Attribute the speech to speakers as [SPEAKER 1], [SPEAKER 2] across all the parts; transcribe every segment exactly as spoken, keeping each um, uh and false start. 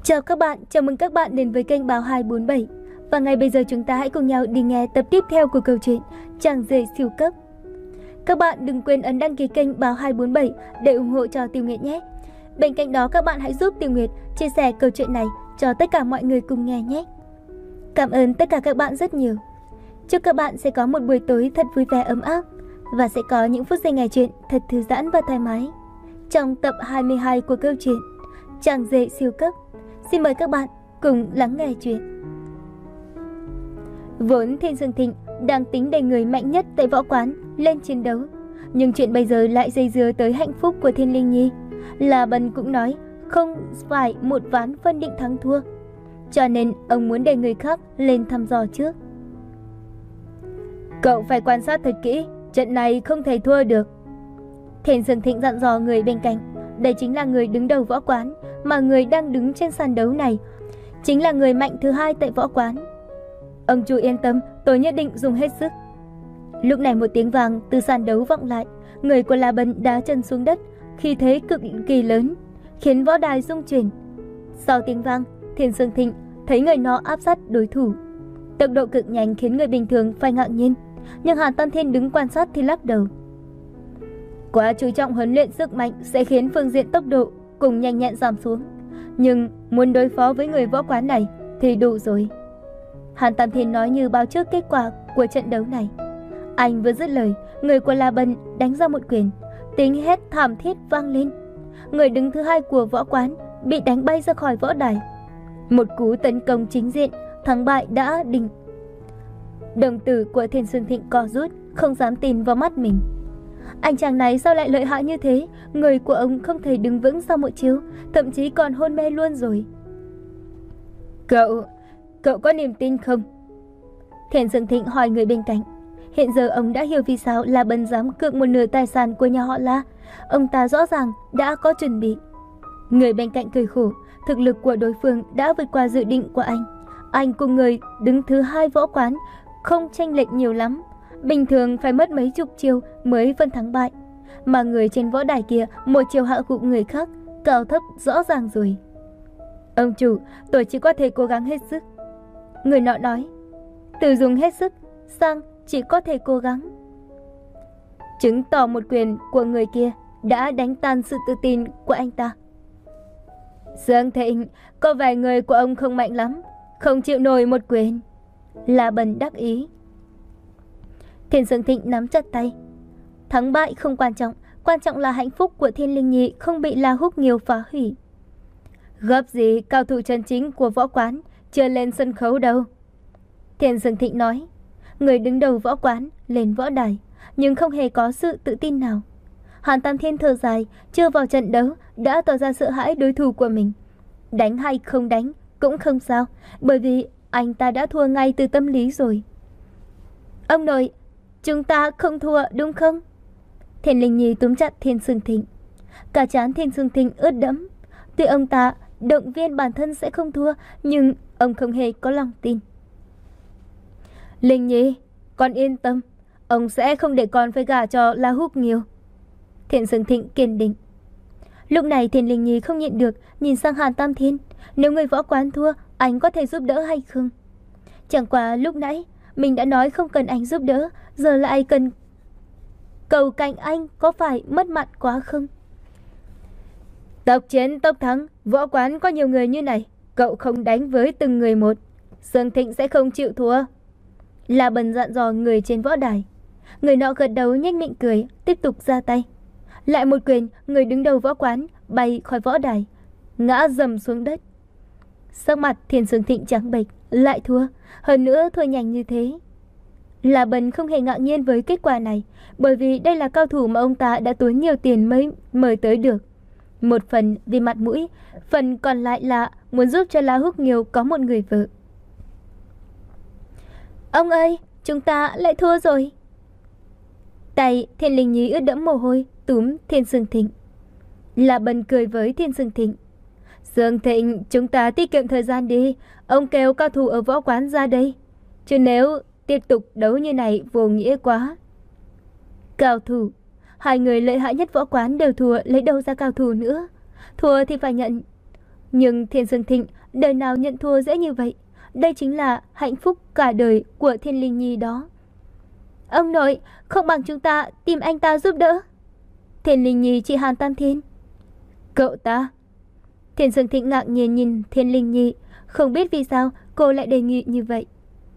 [SPEAKER 1] Chào các bạn, chào mừng các bạn đến với kênh Báo hai bốn bảy. Và ngay bây giờ chúng ta hãy cùng nhau đi nghe tập tiếp theo của câu chuyện Chàng rể siêu cấp. Các bạn đừng quên ấn đăng ký kênh Báo hai bốn bảy để ủng hộ cho Tiểu Nguyệt nhé. Bên cạnh đó các bạn hãy giúp Tiểu Nguyệt chia sẻ câu chuyện này cho tất cả mọi người cùng nghe nhé. Cảm ơn tất cả các bạn rất nhiều. Chúc các bạn sẽ có một buổi tối thật vui vẻ ấm áp và sẽ có những phút giây nghe chuyện thật thư giãn và thoải mái. Trong tập hai mươi hai của câu chuyện Chàng rể siêu cấp, xin mời các bạn cùng lắng nghe chuyện. Vốn Thiên Dương Thịnh đang tính đẩy người mạnh nhất tại võ quán lên chiến đấu, nhưng chuyện bây giờ lại dây dưa tới hạnh phúc của Thiên Linh Nhi. La Bân cũng nói không phải một ván phân định thắng thua, cho nên ông muốn để người khác lên thăm dò trước. Cậu phải quan sát thật kỹ, trận này không thể thua được. Thiên Dương Thịnh dặn dò người bên cạnh. Đây chính là người đứng đầu võ quán, mà người đang đứng trên sàn đấu này chính là người mạnh thứ hai tại võ quán. Ông chủ yên tâm, tôi nhất định dùng hết sức. Lúc này một tiếng vàng từ sàn đấu vọng lại, người của La Bân đá chân xuống đất, khí thế cực kỳ lớn, khiến võ đài rung chuyển. Sau tiếng vang, Thiên Dương Thịnh thấy người nó áp sát đối thủ, tốc độ cực nhanh khiến người bình thường phải ngạc nhiên, nhưng Hàn Tam Thiên đứng quan sát thì lắc đầu. Quá chú trọng huấn luyện sức mạnh sẽ khiến phương diện tốc độ cùng nhanh nhẹn giảm xuống, nhưng muốn đối phó với người võ quán này thì đủ rồi. Hàn Tam Thiên nói như báo trước kết quả của trận đấu này. Anh vừa dứt lời, người của La Bân đánh ra một quyền, tiếng hét thảm thiết vang lên. Người đứng thứ hai của võ quán bị đánh bay ra khỏi võ đài. Một cú tấn công chính diện, thắng bại đã định. Đồng tử của Thiên Dương Thịnh co rút, không dám tin vào mắt mình. Anh chàng này sao lại lợi hại như thế? Người của ông không thể đứng vững sau một chiêu, thậm chí còn hôn mê luôn rồi. Cậu, cậu có niềm tin không? Thiên Dương Thịnh hỏi người bên cạnh. Hiện giờ ông đã hiểu vì sao La Bân dám cược một nửa tài sản của nhà họ La. Ông ta rõ ràng đã có chuẩn bị. Người bên cạnh cười khổ, thực lực của đối phương đã vượt qua dự định của anh. Anh cùng người đứng thứ hai võ quán không chênh lệch nhiều lắm. Bình thường phải mất mấy chục chiêu mới phân thắng bại, mà người trên võ đài kia một chiêu hạ gục người khác, cao thấp rõ ràng rồi. Ông chủ, tôi chỉ có thể cố gắng hết sức. Người nọ nói. Từ dùng hết sức sang chỉ có thể cố gắng, chứng tỏ một quyền của người kia đã đánh tan sự tự tin của anh ta. Dương Thịnh, có vài người của ông không mạnh lắm, không chịu nổi một quyền. La Bân đắc ý. Thiên Dương Thịnh nắm chặt tay. Thắng bại không quan trọng, quan trọng là hạnh phúc của Thiên Linh Nhi không bị La Húc Nghiêu phá hủy. Gấp gì, cao thủ chân chính của võ quán chưa lên sân khấu đâu. Thiên Dương Thịnh nói. Người đứng đầu võ quán lên võ đài, nhưng không hề có sự tự tin nào. Hàn Tam Thiên thở dài, chưa vào trận đấu đã tỏ ra sợ hãi đối thủ của mình. Đánh hay không đánh cũng không sao, bởi vì anh ta đã thua ngay từ tâm lý rồi. Ông nội, chúng ta không thua đúng không? Thiên Linh Nhi túm chặt Thiên Dương Thịnh. Cả trán Thiên Dương Thịnh ướt đẫm. Tuy ông ta động viên bản thân sẽ không thua, nhưng ông không hề có lòng tin. Linh Nhi, con yên tâm, ông sẽ không để con phải gả cho La Húc Nghiêu. Thiên Dương Thịnh kiên định. Lúc này Thiên Linh Nhi không nhịn được, nhìn sang Hàn Tam Thiên. Nếu người võ quán thua, anh có thể giúp đỡ hay không? Chẳng qua lúc nãy mình đã nói không cần anh giúp đỡ, giờ lại cần cầu cạnh anh, có phải mất mặt quá không? Tốc chiến tốc thắng, võ quán có nhiều người như này, cậu không đánh với từng người một, Dương Thịnh sẽ không chịu thua. La Bân dặn dò người trên võ đài. Người nọ gật đầu nhếch miệng cười, tiếp tục ra tay. Lại một quyền, người đứng đầu võ quán bay khỏi võ đài, ngã dầm xuống đất. Sắc mặt Thiên Dương Thịnh trắng bệch, lại thua, hơn nữa thua nhanh như thế. La Bân không hề ngạc nhiên với kết quả này, bởi vì đây là cao thủ mà ông ta đã tốn nhiều tiền mới mời tới được. Một phần vì mặt mũi, phần còn lại là muốn giúp cho La Húc Nghiêu có một người vợ. Ông ơi, chúng ta lại thua rồi. Tay Thiên Linh Nhi ướt đẫm mồ hôi, túm Thiên Dương Thịnh. La Bân cười với Thiên Dương Thịnh. Dương Thịnh, chúng ta tiết kiệm thời gian đi, ông kêu cao thủ ở võ quán ra đây, chứ nếu tiếp tục đấu như này vô nghĩa quá. Cao thủ, hai người lợi hại nhất võ quán đều thua, lấy đâu ra cao thủ nữa? Thua thì phải nhận. Nhưng Thiên Dương Thịnh đời nào nhận thua dễ như vậy. Đây chính là hạnh phúc cả đời của Thiên Linh Nhi đó. Ông nội, không bằng chúng ta tìm anh ta giúp đỡ. Thiên Linh Nhi chỉ Hàn Tam Thiên. Cậu ta? Thiên Sương Thịnh ngạc nhiên nhìn Thiên Linh Nhi, không biết vì sao cô lại đề nghị như vậy.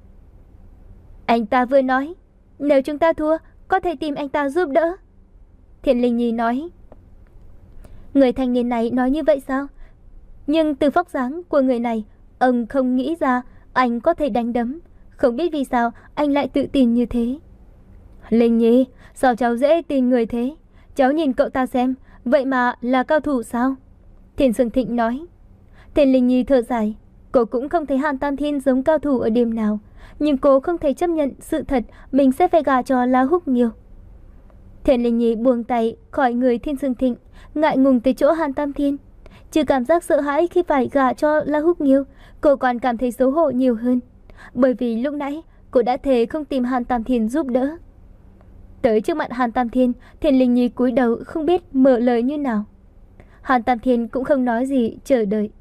[SPEAKER 1] Anh ta vừa nói, nếu chúng ta thua, có thể tìm anh ta giúp đỡ. Thiên Linh Nhi nói. Người thanh niên này nói như vậy sao? Nhưng từ vóc dáng của người này, ông không nghĩ ra anh có thể đánh đấm. Không biết vì sao anh lại tự tin như thế. Linh Nhi, sao cháu dễ tin người thế? Cháu nhìn cậu ta xem, vậy mà là cao thủ sao? Thiên Sương Thịnh nói. Thiên Linh Nhi thở dài. Cô cũng không thấy Hàn Tam Thiên giống cao thủ ở điểm nào, nhưng cô không thể chấp nhận sự thật mình sẽ phải gả cho La Húc Nghiêu. Thiên Linh Nhi buông tay khỏi người Thiên Sương Thịnh, ngại ngùng tới chỗ Hàn Tam Thiên. Trừ cảm giác sợ hãi khi phải gả cho La Húc Nghiêu, cô còn cảm thấy xấu hổ nhiều hơn, bởi vì lúc nãy cô đã thề không tìm Hàn Tam Thiên giúp đỡ. Tới trước mặt Hàn Tam Thiên, Thiên Linh Nhi cúi đầu không biết mở lời như nào. Hàn Tam Thiên cũng không nói gì, chờ đợi.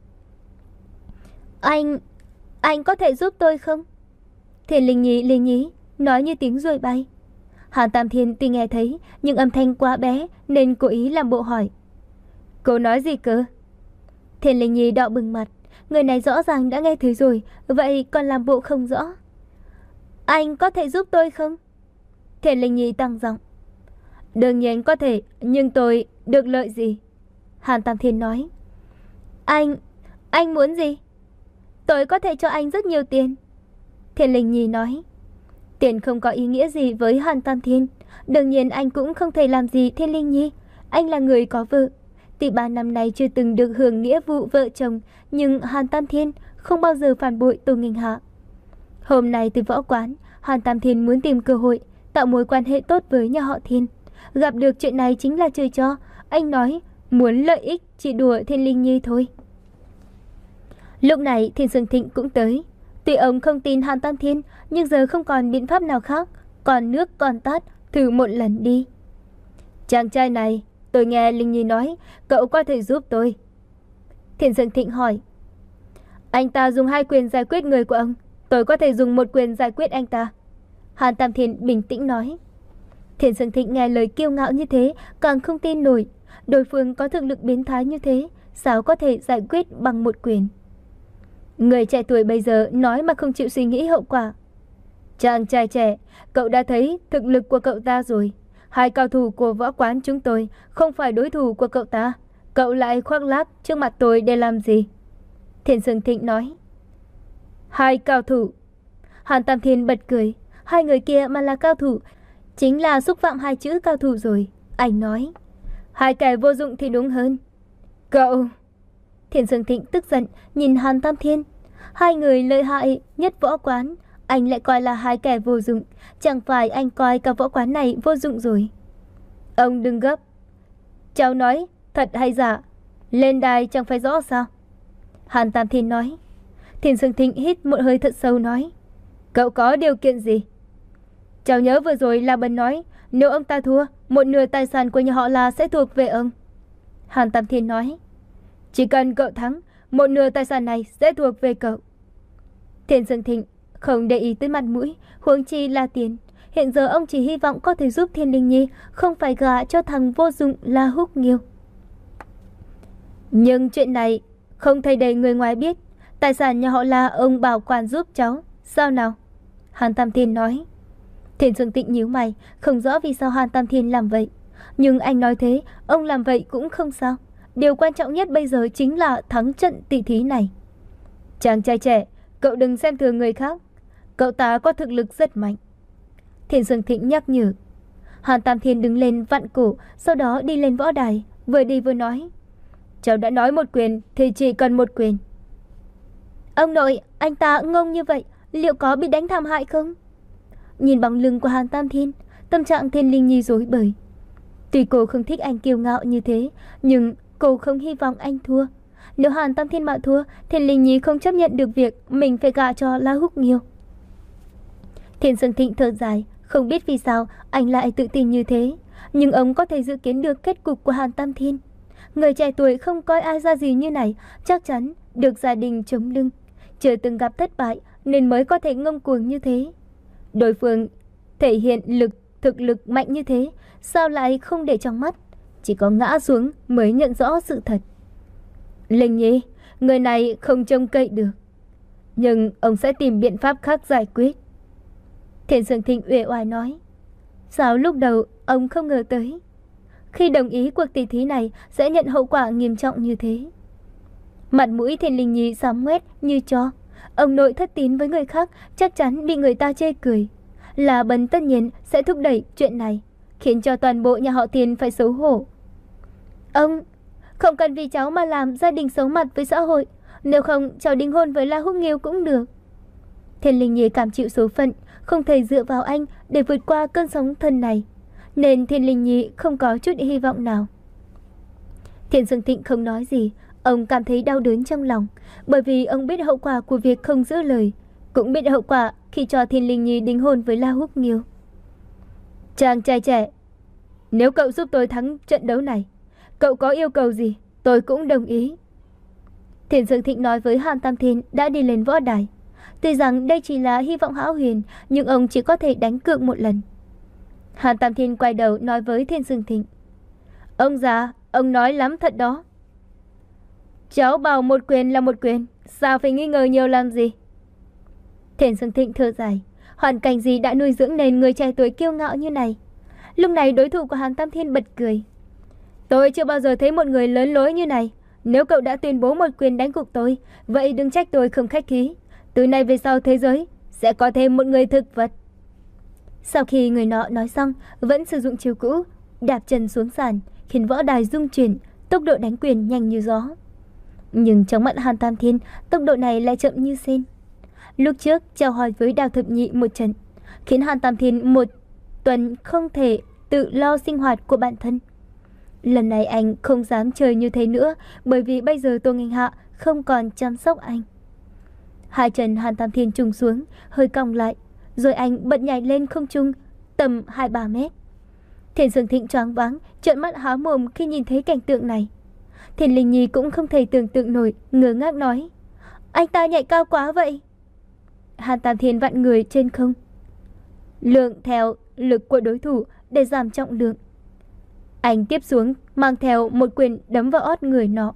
[SPEAKER 1] Anh, anh có thể giúp tôi không? Thiên Linh Nhi Linh Nhi nói như tiếng ruồi bay. Hàn Tam Thiên tuy nghe thấy, nhưng âm thanh quá bé nên cố ý làm bộ hỏi. Cô nói gì cơ? Thiên Linh Nhi đỏ bừng mặt. Người này rõ ràng đã nghe thấy rồi, vậy còn làm bộ không rõ. Anh có thể giúp tôi không? Thiên Linh Nhi tăng giọng. Đương nhiên có thể, nhưng tôi được lợi gì? Hàn Tam Thiên nói. Anh, anh muốn gì? Tôi có thể cho anh rất nhiều tiền. Thiên Linh Nhi nói. Tiền không có ý nghĩa gì với Hàn Tam Thiên. Đương nhiên anh cũng không thể làm gì Thiên Linh Nhi. Anh là người có vợ. Tuy ba năm nay chưa từng được hưởng nghĩa vụ vợ chồng, nhưng Hàn Tam Thiên không bao giờ phản bội Tô Nghênh Hạ. Hôm nay từ võ quán, Hàn Tam Thiên muốn tìm cơ hội tạo mối quan hệ tốt với nhà họ Thiên. Gặp được chuyện này chính là trời cho. Anh nói muốn lợi ích chỉ đùa Thiên Linh Nhi thôi. Lúc này Thiên Sương Thịnh cũng tới. Tuy ông không tin Hàn Tam Thiên, nhưng giờ không còn biện pháp nào khác. Còn nước còn tát, thử một lần đi. Chàng trai này, tôi nghe Linh Nhi nói, cậu có thể giúp tôi. Thiên Sương Thịnh hỏi. Anh ta dùng hai quyền giải quyết người của ông, tôi có thể dùng một quyền giải quyết anh ta. Hàn Tam Thiên bình tĩnh nói. Thiên Sương Thịnh nghe lời kiêu ngạo như thế, càng không tin nổi. Đối phương có thực lực biến thái như thế, sao có thể giải quyết bằng một quyền? Người trẻ tuổi bây giờ nói mà không chịu suy nghĩ hậu quả. Chàng trai trẻ, cậu đã thấy thực lực của cậu ta rồi. Hai cao thủ của võ quán chúng tôi không phải đối thủ của cậu ta. Cậu lại khoác lác trước mặt tôi để làm gì? Thiên Sương Thịnh nói. Hai cao thủ. Hàn Tam Thiên bật cười. Hai người kia mà là cao thủ, chính là xúc phạm hai chữ cao thủ rồi. Anh nói. Hai kẻ vô dụng thì đúng hơn. Cậu... Thiên Sương Thịnh tức giận nhìn Hàn Tam Thiên. Hai người lợi hại nhất võ quán, anh lại coi là hai kẻ vô dụng. Chẳng phải anh coi cả võ quán này vô dụng rồi? Ông đừng gấp. Cháu nói thật hay giả, lên đài chẳng phải rõ sao? Hàn Tam Thiên nói. Thiên Sương Thịnh hít một hơi thật sâu nói. Cậu có điều kiện gì? Cháu nhớ vừa rồi La Bân nói, nếu ông ta thua, một nửa tài sản của nhà họ La sẽ thuộc về ông. Hàn Tam Thiên nói. Chỉ cần cậu thắng, một nửa tài sản này sẽ thuộc về cậu. Thiên Sương Thịnh không để ý tới mặt mũi, huống chi là tiền. Hiện giờ ông chỉ hy vọng có thể giúp Thiên Linh Nhi không phải gả cho thằng vô dụng La Húc Nghiêu. Nhưng chuyện này không thể để người ngoài biết. Tài sản nhà họ La ông bảo quản giúp cháu. Sao nào? Hàn Tam Thiên nói. Thiên Sương Thịnh nhíu mày, không rõ vì sao Hàn Tam Thiên làm vậy. Nhưng anh nói thế, ông làm vậy cũng không sao. Điều quan trọng nhất bây giờ chính là thắng trận tỷ thí này. Chàng trai trẻ, cậu đừng xem thường người khác. Cậu ta có thực lực rất mạnh. Thiên Sương Thịnh nhắc nhở. Hàn Tam Thiên đứng lên vặn cổ, sau đó đi lên võ đài, vừa đi vừa nói. Cháu đã nói một quyền thì chỉ cần một quyền. Ông nội, anh ta ngông như vậy, liệu có bị đánh thảm hại không? Nhìn bóng lưng của Hàn Tam Thiên, tâm trạng Thiên Linh Nhi rối bời. Tuy cô không thích anh kiêu ngạo như thế, nhưng cô không hy vọng anh thua. Nếu Hàn Tam Thiên mà thua, Thiên Linh Nhi không chấp nhận được việc mình phải gả cho La Húc Nghiêu. Thiên Sương Thịnh thở dài, không biết vì sao anh lại tự tin như thế. Nhưng ông có thể dự kiến được kết cục của Hàn Tam Thiên. Người trẻ tuổi không coi ai ra gì như này, chắc chắn được gia đình chống lưng, chưa từng gặp thất bại nên mới có thể ngông cuồng như thế. Đối phương thể hiện lực thực lực mạnh như thế, sao lại không để trong mắt, chỉ có ngã xuống mới nhận rõ sự thật. Linh Nhi, người này không trông cậy được, nhưng ông sẽ tìm biện pháp khác giải quyết. Thiên Dương Thịnh uể oải nói. Sao lúc đầu ông không ngờ tới, khi đồng ý cuộc tỷ thí này sẽ nhận hậu quả nghiêm trọng như thế. Mặt mũi Thiên Linh Nhi xám ngoét như tro. Ông nội thất tín với người khác chắc chắn bị người ta chê cười. La Bân tất nhiên sẽ thúc đẩy chuyện này, khiến cho toàn bộ nhà họ Thiên phải xấu hổ. Ông không cần vì cháu mà làm gia đình xấu mặt với xã hội. Nếu không, cháu đính hôn với La Húc Nghiêu cũng được. Thiên Linh Nhi cảm chịu số phận, không thể dựa vào anh để vượt qua cơn sóng thần này, nên Thiên Linh Nhi không có chút hy vọng nào. Thiên Dương Thịnh không nói gì. Ông cảm thấy đau đớn trong lòng, bởi vì ông biết hậu quả của việc không giữ lời, cũng biết hậu quả khi cho Thiên Linh Nhi đính hôn với La Húc Nghiêu. Chàng trai trẻ, nếu cậu giúp tôi thắng trận đấu này, cậu có yêu cầu gì, tôi cũng đồng ý. Thiên Dương Thịnh nói với Hàn Tam Thiên đã đi lên võ đài. Tuy rằng đây chỉ là hy vọng hão huyền, nhưng ông chỉ có thể đánh cược một lần. Hàn Tam Thiên quay đầu nói với Thiên Dương Thịnh. Ông già, ông nói lắm thật đó. Cháu bảo một quyền là một quyền, sao phải nghi ngờ nhiều làm gì? Thiên Dương Thịnh thở dài. Hoàn cảnh gì đã nuôi dưỡng nên người trẻ tuổi kiêu ngạo như này? Lúc này đối thủ của Hàn Tam Thiên bật cười. Tôi chưa bao giờ thấy một người lớn lối như này. Nếu cậu đã tuyên bố một quyền đánh gục tôi, vậy đừng trách tôi không khách khí. Từ nay về sau thế giới sẽ có thêm một người thực vật. Sau khi người nọ nói xong, vẫn sử dụng chiêu cũ, đạp chân xuống sàn, khiến võ đài rung chuyển, tốc độ đánh quyền nhanh như gió. Nhưng trong mắt Hàn Tam Thiên, tốc độ này lại chậm như sên. Lúc trước chào hỏi với Đào Thập Nhị một trận, khiến Hàn Tam Thiên một tuần không thể tự lo sinh hoạt của bản thân. Lần này anh không dám chơi như thế nữa, bởi vì bây giờ Tô Nghênh Hạ không còn chăm sóc anh. Hai chân Hàn Tam Thiên trùng xuống, hơi cong lại, rồi anh bật nhảy lên không trung, tầm hai ba mét. Thiên Dương Thịnh choáng váng, trợn mắt há mồm khi nhìn thấy cảnh tượng này. Thiên Linh Nhi cũng không thể tưởng tượng nổi, ngơ ngác nói. Anh ta nhảy cao quá vậy. Hàn Tam Thiên vặn người trên không, lượng theo lực của đối thủ để giảm trọng lượng. Anh tiếp xuống mang theo một quyền đấm vào ót người nọ.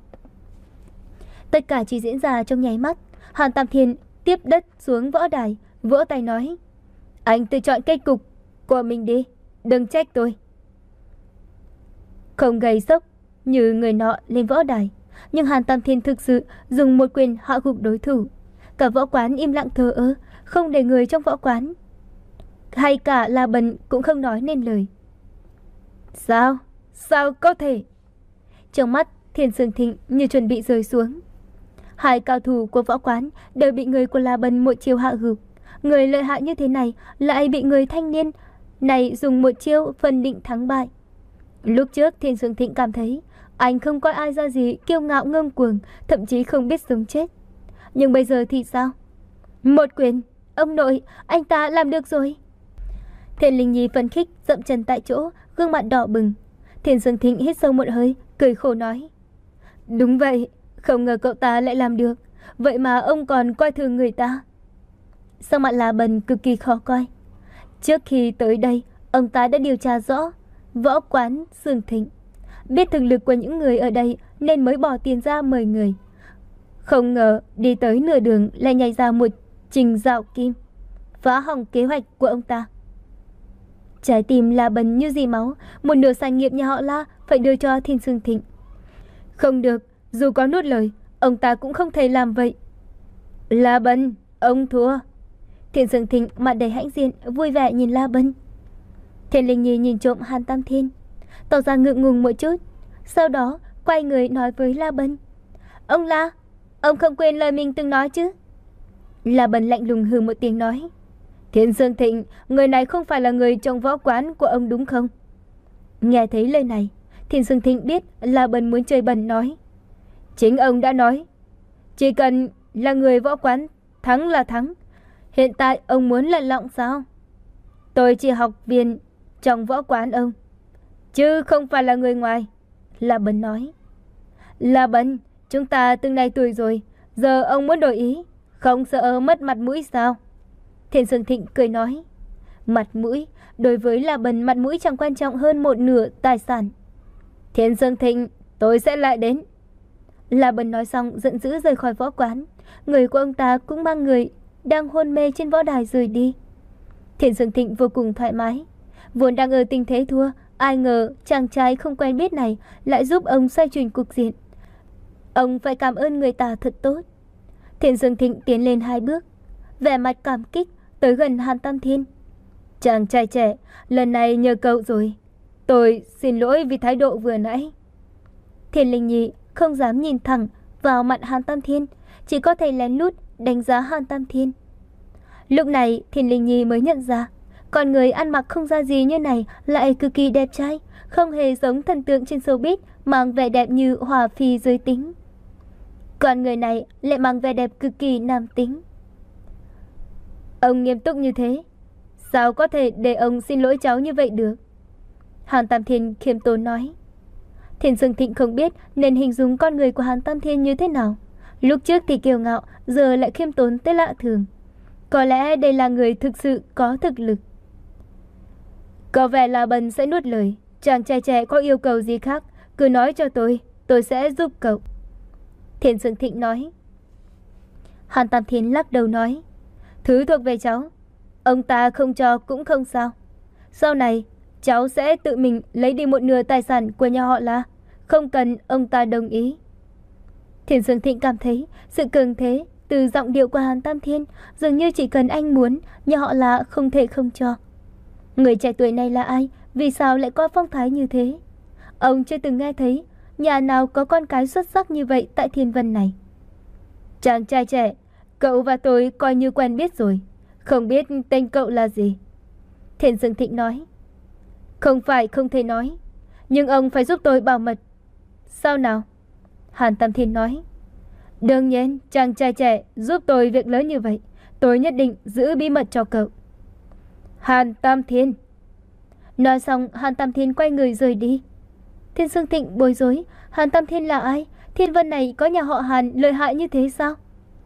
[SPEAKER 1] Tất cả chỉ diễn ra trong nháy mắt. Hàn Tam Thiên tiếp đất xuống võ đài, vỗ tay nói. Anh tự chọn kết cục của mình đi, đừng trách tôi. Không gây sốc như người nọ lên võ đài, nhưng Hàn Tam Thiên thực sự dùng một quyền hạ gục đối thủ. Cả võ quán im lặng thờ ơ, không để người trong võ quán, hay cả La Bân cũng không nói nên lời. Sao? Sao có thể? Trong mắt Thiên Dương Thịnh như chuẩn bị rơi xuống. Hai cao thủ của võ quán đều bị người của La Bân một chiêu hạ gục. Người lợi hại như thế này lại bị người thanh niên này dùng một chiêu phân định thắng bại. Lúc trước Thiên Dương Thịnh cảm thấy anh không coi ai ra gì, kiêu ngạo ngông cuồng, thậm chí không biết sống chết. Nhưng bây giờ thì sao? Một quyền, ông nội, anh ta làm được rồi. Thiên Linh Nhi phấn khích dậm chân tại chỗ, gương mặt đỏ bừng. Thiên Dương Thịnh hít sâu một hơi, cười khổ nói. Đúng vậy, không ngờ cậu ta lại làm được. Vậy mà ông còn coi thường người ta. Sắc mặt La Bân cực kỳ khó coi. Trước khi tới đây, ông ta đã điều tra rõ võ quán Dương Thịnh, biết thực lực của những người ở đây nên mới bỏ tiền ra mời người. Không ngờ đi tới nửa đường lại nhảy ra một trình dạo kim, phá hỏng kế hoạch của ông ta. Trái tim La Bân như dì máu, một nửa sản nghiệp nhà họ La phải đưa cho Thiên Dương Thịnh. Không được, dù có nuốt lời, ông ta cũng không thể làm vậy. La Bân, ông thua. Thiên Dương Thịnh mặt đầy hãnh diện, vui vẻ nhìn La Bân. Thiên Linh Nhi nhìn trộm Hàn Tam Thiên, tỏ ra ngượng ngùng một chút, sau đó quay người nói với La Bân. Ông La, ông không quên lời mình từng nói chứ? La Bân lạnh lùng hừ một tiếng nói. Thiên Dương Thịnh, người này không phải là người trong võ quán của ông đúng không? Nghe thấy lời này, Thiên Dương Thịnh biết La Bân muốn chơi bẩn, nói. Chính ông đã nói, chỉ cần là người võ quán, thắng là thắng. Hiện tại ông muốn lật lọng sao? Tôi chỉ học viên trong võ quán ông, chứ không phải là người ngoài. La Bân nói. La Bân, chúng ta từng này tuổi rồi, Giờ ông muốn đổi ý, không sợ mất mặt mũi sao? Thiên Dương Thịnh cười nói. Mặt mũi, đối với La Bần mặt mũi chẳng quan trọng hơn một nửa tài sản. Thiên Dương Thịnh, tôi sẽ lại đến. La Bần nói xong giận dữ rời khỏi võ quán. Người của ông ta cũng mang người đang hôn mê trên võ đài rời đi. Thiên Dương Thịnh vô cùng thoải mái. Vốn đang ở tình thế thua, ai ngờ chàng trai không quen biết này lại giúp ông xoay chuyển cục diện. Ông phải cảm ơn người ta thật tốt. Thiên Dương Thịnh tiến lên hai bước, vẻ mặt cảm kích tới gần Hàn Tam Thiên. Chàng trai trẻ, lần này nhờ cậu rồi. Tôi xin lỗi vì thái độ vừa nãy. Thiên Linh Nhi không dám nhìn thẳng vào mặt Hàn Tam Thiên, chỉ có thể lén lút đánh giá Hàn Tam Thiên. Lúc này Thiên Linh Nhi mới nhận ra, con người ăn mặc không ra gì như này lại cực kỳ đẹp trai, không hề giống thần tượng trên showbiz mang vẻ đẹp như hòa phi giới tính. Con người này lại mang vẻ đẹp cực kỳ nam tính. Ông nghiêm túc như thế, sao có thể để ông xin lỗi cháu như vậy được? Hàn Tam Thiên khiêm tốn nói. Thiên Dương Thịnh không biết nên hình dung con người của Hàn Tam Thiên như thế nào. Lúc trước thì kiêu ngạo, giờ lại khiêm tốn tới lạ thường. Có lẽ đây là người thực sự có thực lực. Có vẻ là Bần sẽ nuốt lời. Chàng trai trẻ có yêu cầu gì khác, cứ nói cho tôi, tôi sẽ giúp cậu. Thiên Dương Thịnh nói. Hàn Tam Thiên lắc đầu nói. Thứ thuộc về cháu, ông ta không cho cũng không sao. Sau này cháu sẽ tự mình lấy đi một nửa tài sản của nhà họ La, không cần ông ta đồng ý. Thiên Dương Thịnh cảm thấy sự cường thế từ giọng điệu của Hàn Tam Thiên, dường như chỉ cần anh muốn, nhà họ La không thể không cho. Người trẻ tuổi này là ai? Vì sao lại có phong thái như thế? Ông chưa từng nghe thấy nhà nào có con cái xuất sắc như vậy tại Thiên Vân này. Chàng trai trẻ, cậu và tôi coi như quen biết rồi, không biết tên cậu là gì? Thiên Dương Thịnh nói. Không phải không thể nói, nhưng ông phải giúp tôi bảo mật. Sao nào? Hàn Tam Thiên nói. Đương nhiên, chàng trai trẻ giúp tôi việc lớn như vậy, tôi nhất định giữ bí mật cho cậu. Hàn Tam Thiên. Nói xong, Hàn Tam Thiên quay người rời đi. Thiên Dương Thịnh bối rối, Hàn Tam Thiên là ai? Thiên Vân này có nhà họ Hàn lợi hại như thế sao?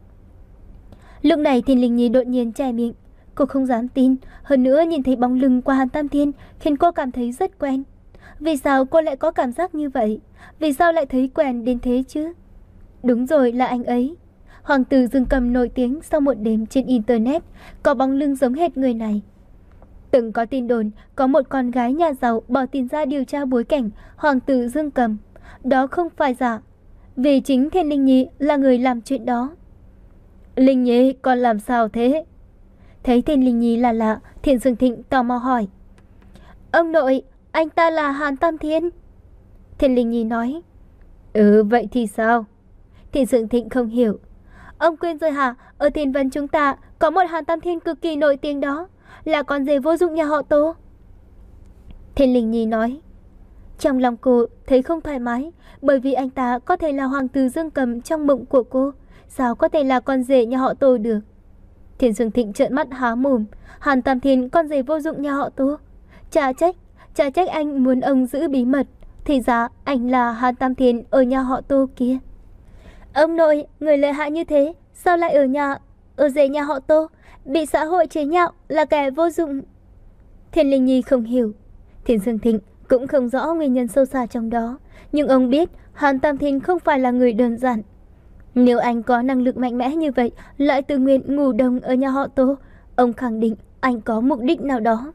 [SPEAKER 1] Lúc này Thiên Linh Nhi đột nhiên chè miệng. Cô không dám tin, hơn nữa nhìn thấy bóng lưng của Hàn Tam Thiên khiến cô cảm thấy rất quen. Vì sao cô lại có cảm giác như vậy? Vì sao lại thấy quen đến thế chứ? Đúng rồi, là anh ấy. Hoàng tử Dương Cầm nổi tiếng sau một đêm trên Internet, có bóng lưng giống hệt người này. Từng có tin đồn có một con gái nhà giàu bỏ tiền ra điều tra bối cảnh Hoàng tử Dương Cầm. Đó không phải giả, vì chính Thiên Linh Nhi là người làm chuyện đó. Linh Nhi, con làm sao thế? Thấy Thiên Linh Nhi là lạ, Thiên Dương Thịnh tò mò hỏi. Ông nội, anh ta là Hàn Tam Thiên. Thiên Linh Nhi nói. Ừ, vậy thì sao? Thiên Dương Thịnh không hiểu. Ông quên rồi hả? Ở Thiên Vân chúng ta có một Hàn Tam Thiên cực kỳ nổi tiếng đó, là con rể vô dụng nhà họ Tô. Thiên Linh Nhi nói. Trong lòng cô thấy không thoải mái, bởi vì anh ta có thể là Hoàng tử Dương Cầm trong mộng của cô, sao có thể là con rể nhà họ Tô được? Thiên Dương Thịnh trợn mắt há mồm. Hàn Tam Thiên con rể vô dụng nhà họ Tô? Chả trách, chả trách anh muốn ông giữ bí mật. Thì ra anh là Hàn Tam Thiên ở nhà họ Tô kia. Ông nội, người lợi hại như thế, sao lại ở nhà, ở rể nhà họ Tô? Bị xã hội chế nhạo là kẻ vô dụng. Thiên Linh Nhi không hiểu. Thiên Dương Thịnh cũng không rõ nguyên nhân sâu xa trong đó, nhưng ông biết Hàn Tam Thiên không phải là người đơn giản. Nếu anh có năng lực mạnh mẽ như vậy, lại tự nguyện ngủ đông ở nhà họ Tô, ông khẳng định anh có mục đích nào đó.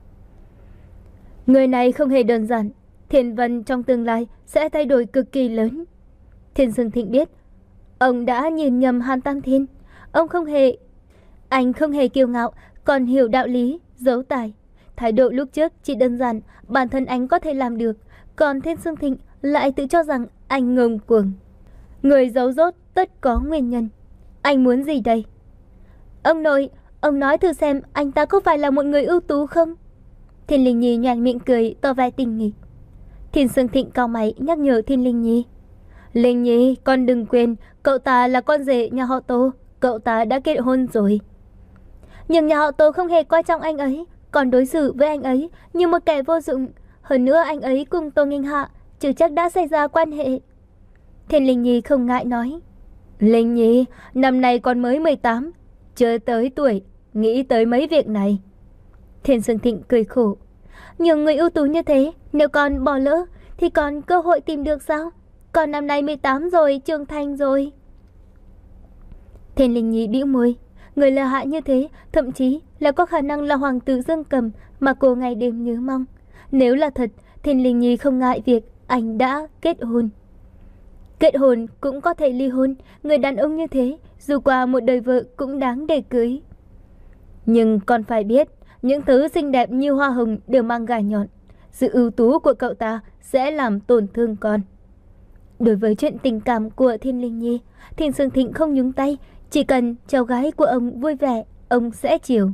[SPEAKER 1] Người này không hề đơn giản, Thiên Vân trong tương lai sẽ thay đổi cực kỳ lớn. Thiên Dương Thịnh biết, ông đã nhìn nhầm Hàn Tam Thiên. Ông không hề, anh không hề kiêu ngạo, còn hiểu đạo lý, giấu tài. Thái độ lúc trước chỉ đơn giản, bản thân anh có thể làm được, còn Thiên Dương Thịnh lại tự cho rằng anh ngông cuồng. Người giấu dốt tất có nguyên nhân. Anh muốn gì đây? Ông nội, ông nói thử xem anh ta có phải là một người ưu tú không? Thiên Linh Nhi nhoẻn miệng cười tỏ vẻ tình nghịch. Thiên Dương Thịnh cau mày nhắc nhở Thiên Linh Nhi. Linh Nhi, con đừng quên, cậu ta là con rể nhà họ Tô, cậu ta đã kết hôn rồi. Nhưng nhà họ Tô không hề coi trọng anh ấy, còn đối xử với anh ấy như một kẻ vô dụng. Hơn nữa anh ấy cùng Tô Nghinh Hạ chưa chắc đã xảy ra quan hệ. Thiên Linh Nhi không ngại nói. Linh Nhi, năm nay con mới mười tám, chưa tới tuổi, nghĩ tới mấy việc này. Thiên Dương Thịnh cười khổ. Nhiều người ưu tú như thế, nếu con bỏ lỡ, thì còn cơ hội tìm được sao? Con năm nay mười tám rồi, trưởng thành rồi. Thiên Linh Nhi bĩu môi. Người lợi hại như thế, thậm chí là có khả năng là hoàng tử Dương Cầm mà cô ngày đêm nhớ mong. Nếu là thật, Thiên Linh Nhi không ngại việc anh đã kết hôn. Kết hôn cũng có thể ly hôn, người đàn ông như thế, dù qua một đời vợ cũng đáng để cưới. Nhưng con phải biết, những thứ xinh đẹp như hoa hồng đều mang gai nhọn. Sự ưu tú của cậu ta sẽ làm tổn thương con. Đối với chuyện tình cảm của Thiên Linh Nhi, Thiên Dương Thịnh không nhúng tay. Chỉ cần cháu gái của ông vui vẻ, ông sẽ chiều.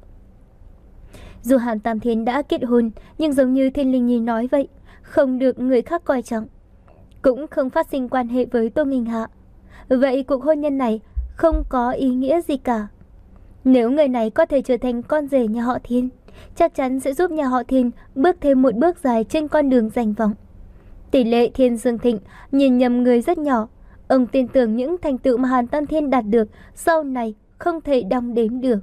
[SPEAKER 1] Dù Hàn Tam Thiên đã kết hôn, nhưng giống như Thiên Linh Nhi nói vậy, không được người khác coi trọng, cũng không phát sinh quan hệ với Tô Nghinh Hạ. Vậy cuộc hôn nhân này không có ý nghĩa gì cả. Nếu người này có thể trở thành con rể nhà họ Thiên, chắc chắn sẽ giúp nhà họ Thiên bước thêm một bước dài trên con đường danh vọng. Tỷ lệ Thiên Dương Thịnh nhìn nhầm người rất nhỏ. Ông tin tưởng những thành tựu mà Hàn Tam Thiên đạt được sau này không thể đong đếm được.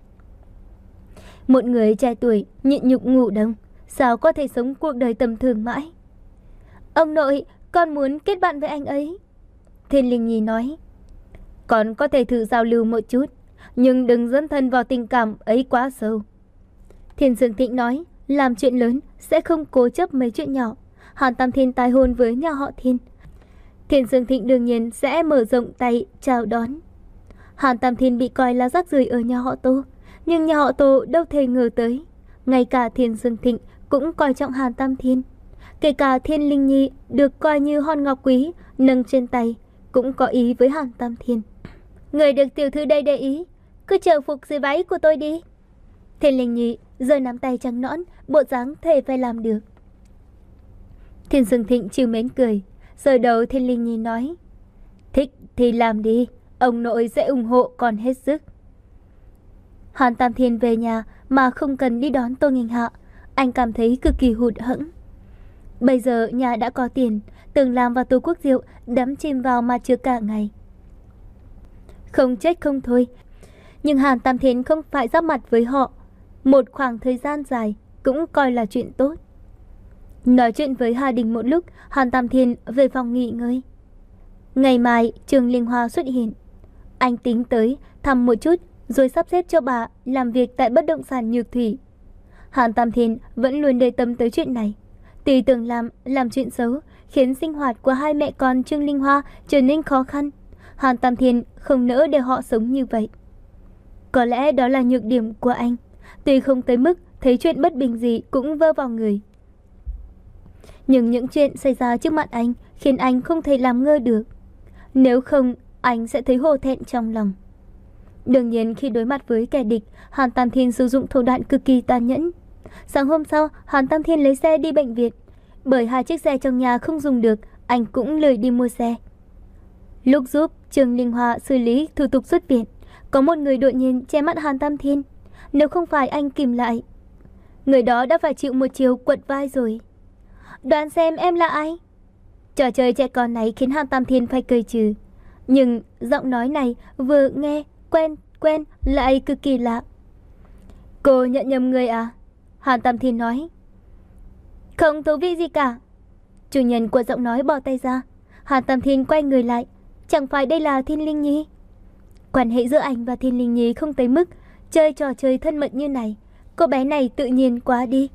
[SPEAKER 1] Một người trẻ tuổi nhịn nhục ngủ đông, sao có thể sống cuộc đời tầm thường mãi? Ông nội, con muốn kết bạn với anh ấy. Thiên Linh Nhi nói. Con có thể thử giao lưu một chút, nhưng đừng dẫn thân vào tình cảm ấy quá sâu. Thiên Dương Thịnh nói, làm chuyện lớn sẽ không cố chấp mấy chuyện nhỏ. Hàn Tam Thiên tái hôn với nhà họ Thiên, Thiên Dương Thịnh đương nhiên sẽ mở rộng tay chào đón. Hàn Tam Thiên bị coi là rác rưởi ở nhà họ Tô, nhưng nhà họ Tô đâu thể ngờ tới, ngay cả Thiên Dương Thịnh cũng coi trọng Hàn Tam Thiên. Kể cả Thiên Linh Nhi được coi như hòn ngọc quý nâng trên tay cũng có ý với Hàn Tam Thiên. Người được tiểu thư đây để ý, cứ chờ phục dưới váy của tôi đi. Thiên Linh Nhi giơ nắm tay trắng nõn, bộ dáng thề phải làm được. Thiên Dương Thịnh trìu mến cười. Giờ đầu Thiên Linh Nhi nói, thích thì làm đi, ông nội sẽ ủng hộ con hết sức. Hàn Tam Thiên về nhà mà không cần đi đón Tô Nghinh Hạ, anh cảm thấy cực kỳ hụt hẫng. Bây giờ nhà đã có tiền, Tường Lam và Tô Quốc Diệu đắm chìm vào mà chưa cả ngày. Không chết không thôi, nhưng Hàn Tam Thiên không phải giáp mặt với họ một khoảng thời gian dài cũng coi là chuyện tốt. Nói chuyện với Hà Đình một lúc, Hàn Tam Thiên về phòng nghỉ ngơi. Ngày mai Trường Linh Hoa xuất hiện. Anh tính tới thăm một chút rồi sắp xếp cho bà làm việc tại bất động sản Nhược Thủy. Hàn Tam Thiên vẫn luôn để tâm tới chuyện này. Tuy Tường Lam làm chuyện xấu khiến sinh hoạt của hai mẹ con Trương Linh Hoa trở nên khó khăn, Hàn Tam Thiên không nỡ để họ sống như vậy. Có lẽ đó là nhược điểm của anh. Tuy không tới mức thấy chuyện bất bình gì cũng vơ vào người, nhưng những chuyện xảy ra trước mặt anh khiến anh không thể làm ngơ được. Nếu không, anh sẽ thấy hổ thẹn trong lòng. Đương nhiên khi đối mặt với kẻ địch, Hàn Tam Thiên sử dụng thủ đoạn cực kỳ tàn nhẫn. Sáng hôm sau, Hàn Tam Thiên lấy xe đi bệnh viện. Bởi hai chiếc xe trong nhà không dùng được, anh cũng lười đi mua xe. Lúc giúp Trương Linh Hoa xử lý thủ tục xuất viện, có một người đột nhiên che mắt Hàn Tam Thiên. Nếu không phải anh kìm lại, người đó đã phải chịu một chiều quật vai rồi. Đoán xem em là ai? Trò chơi trẻ con này khiến Hàn Tam Thiên phải cười trừ. Nhưng giọng nói này vừa nghe quen quen lại cực kỳ lạ. Cô nhận nhầm người à? Hàn Tam Thiên nói. Không thú vị gì cả. Chủ nhân của giọng nói bỏ tay ra. Hàn Tam Thiên quay người lại. Chẳng phải đây là Thiên Linh Nhi? Quan hệ giữa anh và Thiên Linh Nhi không tới mức chơi trò chơi thân mật như này. Cô bé này tự nhiên quá đi.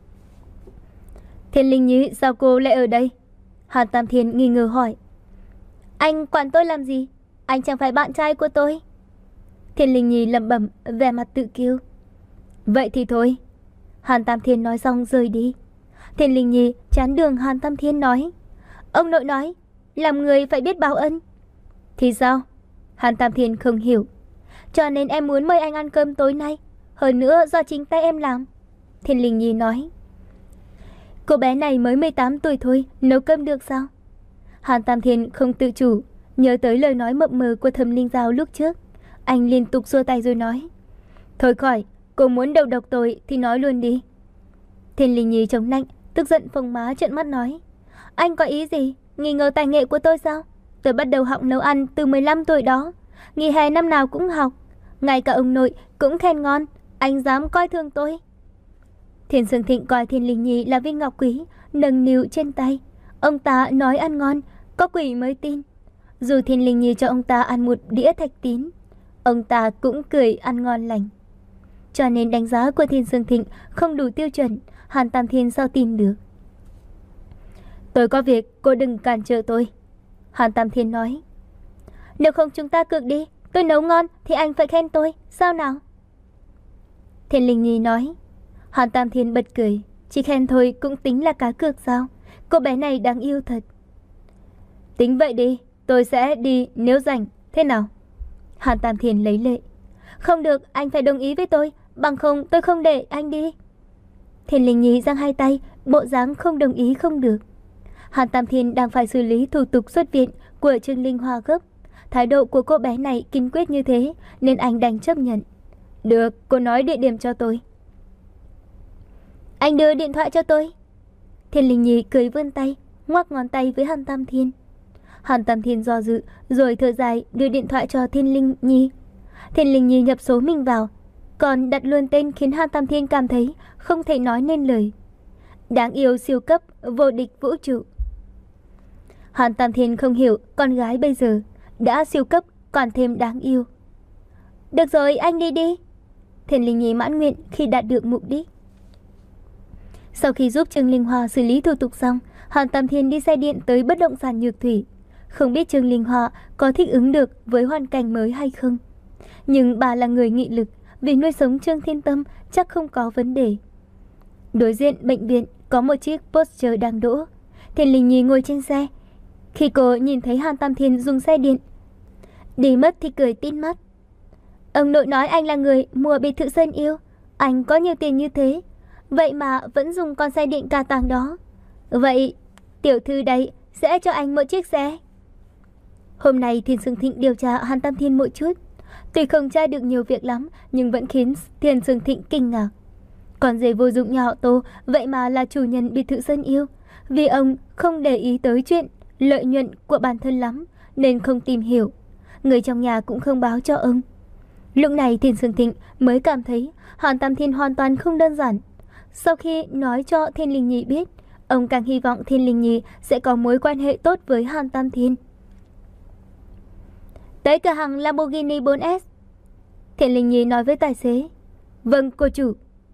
[SPEAKER 1] Thiên Linh Nhi, sao cô lại ở đây? Hàn Tam Thiên nghi ngờ hỏi. Anh quản tôi làm gì? Anh chẳng phải bạn trai của tôi. Thiên Linh Nhi lẩm bẩm, vẻ mặt tự kiêu. Vậy thì thôi. Hàn Tam Thiên nói xong rời đi. Thiên Linh Nhi chán đường Hàn Tam Thiên nói. Ông nội nói, làm người phải biết báo ân. Thì sao? Hàn Tam Thiên không hiểu. Cho nên em muốn mời anh ăn cơm tối nay. Hơn nữa do chính tay em làm. Thiên Linh Nhi nói. Cô bé này mới mười tám tuổi thôi, nấu cơm được sao? Hàn Tam Thiên không tự chủ, nhớ tới lời nói mập mờ của Thẩm Linh Giao lúc trước. Anh liên tục xua tay rồi nói. Thôi khỏi, cô muốn đầu độc tôi thì nói luôn đi. Thiên Linh Nhi chống nạnh, tức giận phồng má trợn mắt nói. Anh có ý gì? Nghi ngờ tài nghệ của tôi sao? tôi bắt đầu học nấu ăn từ mười lăm tuổi đó. Nghỉ hè năm nào cũng học. Ngay cả ông nội cũng khen ngon. Anh dám coi thường tôi. Thiên Sương Thịnh coi Thiên Linh Nhi là viên ngọc quý nâng niu trên tay. Ông ta nói ăn ngon, có quỷ mới tin. Dù Thiên Linh Nhi cho ông ta ăn một đĩa thạch tín, ông ta cũng cười ăn ngon lành. Cho nên đánh giá của Thiên Sương Thịnh không đủ tiêu chuẩn, Hàn Tam Thiên sao tin được. Tôi có việc, cô đừng cản trở tôi, Hàn Tam Thiên nói. Nếu không chúng ta cược đi, tôi nấu ngon thì anh phải khen tôi, sao nào? Thiên Linh Nhi nói. Hàn Tam Thiên bật cười. Chỉ khen thôi cũng tính là cá cược sao? Cô bé này đáng yêu thật. Tính vậy đi, tôi sẽ đi nếu rảnh, thế nào? Hàn Tam Thiên lấy lệ. Không được, anh phải đồng ý với tôi, bằng không tôi không để anh đi. Thiên Linh Nhi giang hai tay, bộ dáng không đồng ý không được. Hàn Tam Thiên đang phải xử lý thủ tục xuất viện của Trương Linh Hoa gấp. Thái độ của cô bé này kiên quyết như thế nên anh đành chấp nhận. Được, cô nói địa điểm cho tôi. Anh đưa điện thoại cho tôi. Thiên Linh Nhi cười vươn tay, ngoắc ngón tay với Hàn Tam Thiên. Hàn Tam Thiên do dự, rồi thở dài đưa điện thoại cho Thiên Linh Nhi. Thiên Linh Nhi nhập số mình vào, còn đặt luôn tên khiến Hàn Tam Thiên cảm thấy không thể nói nên lời. Đáng yêu siêu cấp, vô địch vũ trụ. Hàn Tam Thiên không hiểu con gái bây giờ đã siêu cấp còn thêm đáng yêu. Được rồi, anh đi đi. Thiên Linh Nhi mãn nguyện khi đạt được mục đích. Sau khi giúp Trương Linh Hoa xử lý thủ tục xong, Hàn Tam Thiên đi xe điện tới bất động sản Nhược Thủy. Không biết Trương Linh Hoa có thích ứng được với hoàn cảnh mới hay không. Nhưng bà là người nghị lực, vì nuôi sống Trương Thiên Tâm chắc không có vấn đề. Đối diện bệnh viện có một chiếc Porsche đang đỗ. Thiên Linh Nhi ngồi trên xe. Khi cô nhìn thấy Hàn Tam Thiên dùng xe điện đi mất thì cười tít mắt. Ông nội nói anh là người mua biệt thự Sơn Yêu. Anh có nhiều tiền như thế, vậy mà vẫn dùng con xe điện cà tàng đó. Vậy tiểu thư đây sẽ cho anh một chiếc xe. Hôm nay Thiên Sương Thịnh điều tra Hàn Tam Thiên một chút. Tuy không tra được nhiều việc lắm, nhưng vẫn khiến Thiên Sương Thịnh kinh ngạc. Con rể vô dụng nhà họ Tô vậy mà là chủ nhân biệt thự Sơn Yêu. Vì ông không để ý tới chuyện lợi nhuận của bản thân lắm nên không tìm hiểu. Người trong nhà cũng không báo cho ông. Lúc này Thiên Sương Thịnh mới cảm thấy Hàn Tam Thiên hoàn toàn không đơn giản. Sau khi nói cho Thiên Linh Nhi biết, ông càng hy vọng Thiên Linh Nhi sẽ có mối quan hệ tốt với Hàn Tam Thiên. Tới cửa hàng Lamborghini bốn S. Thiên Linh Nhi nói với tài xế. Vâng cô chủ.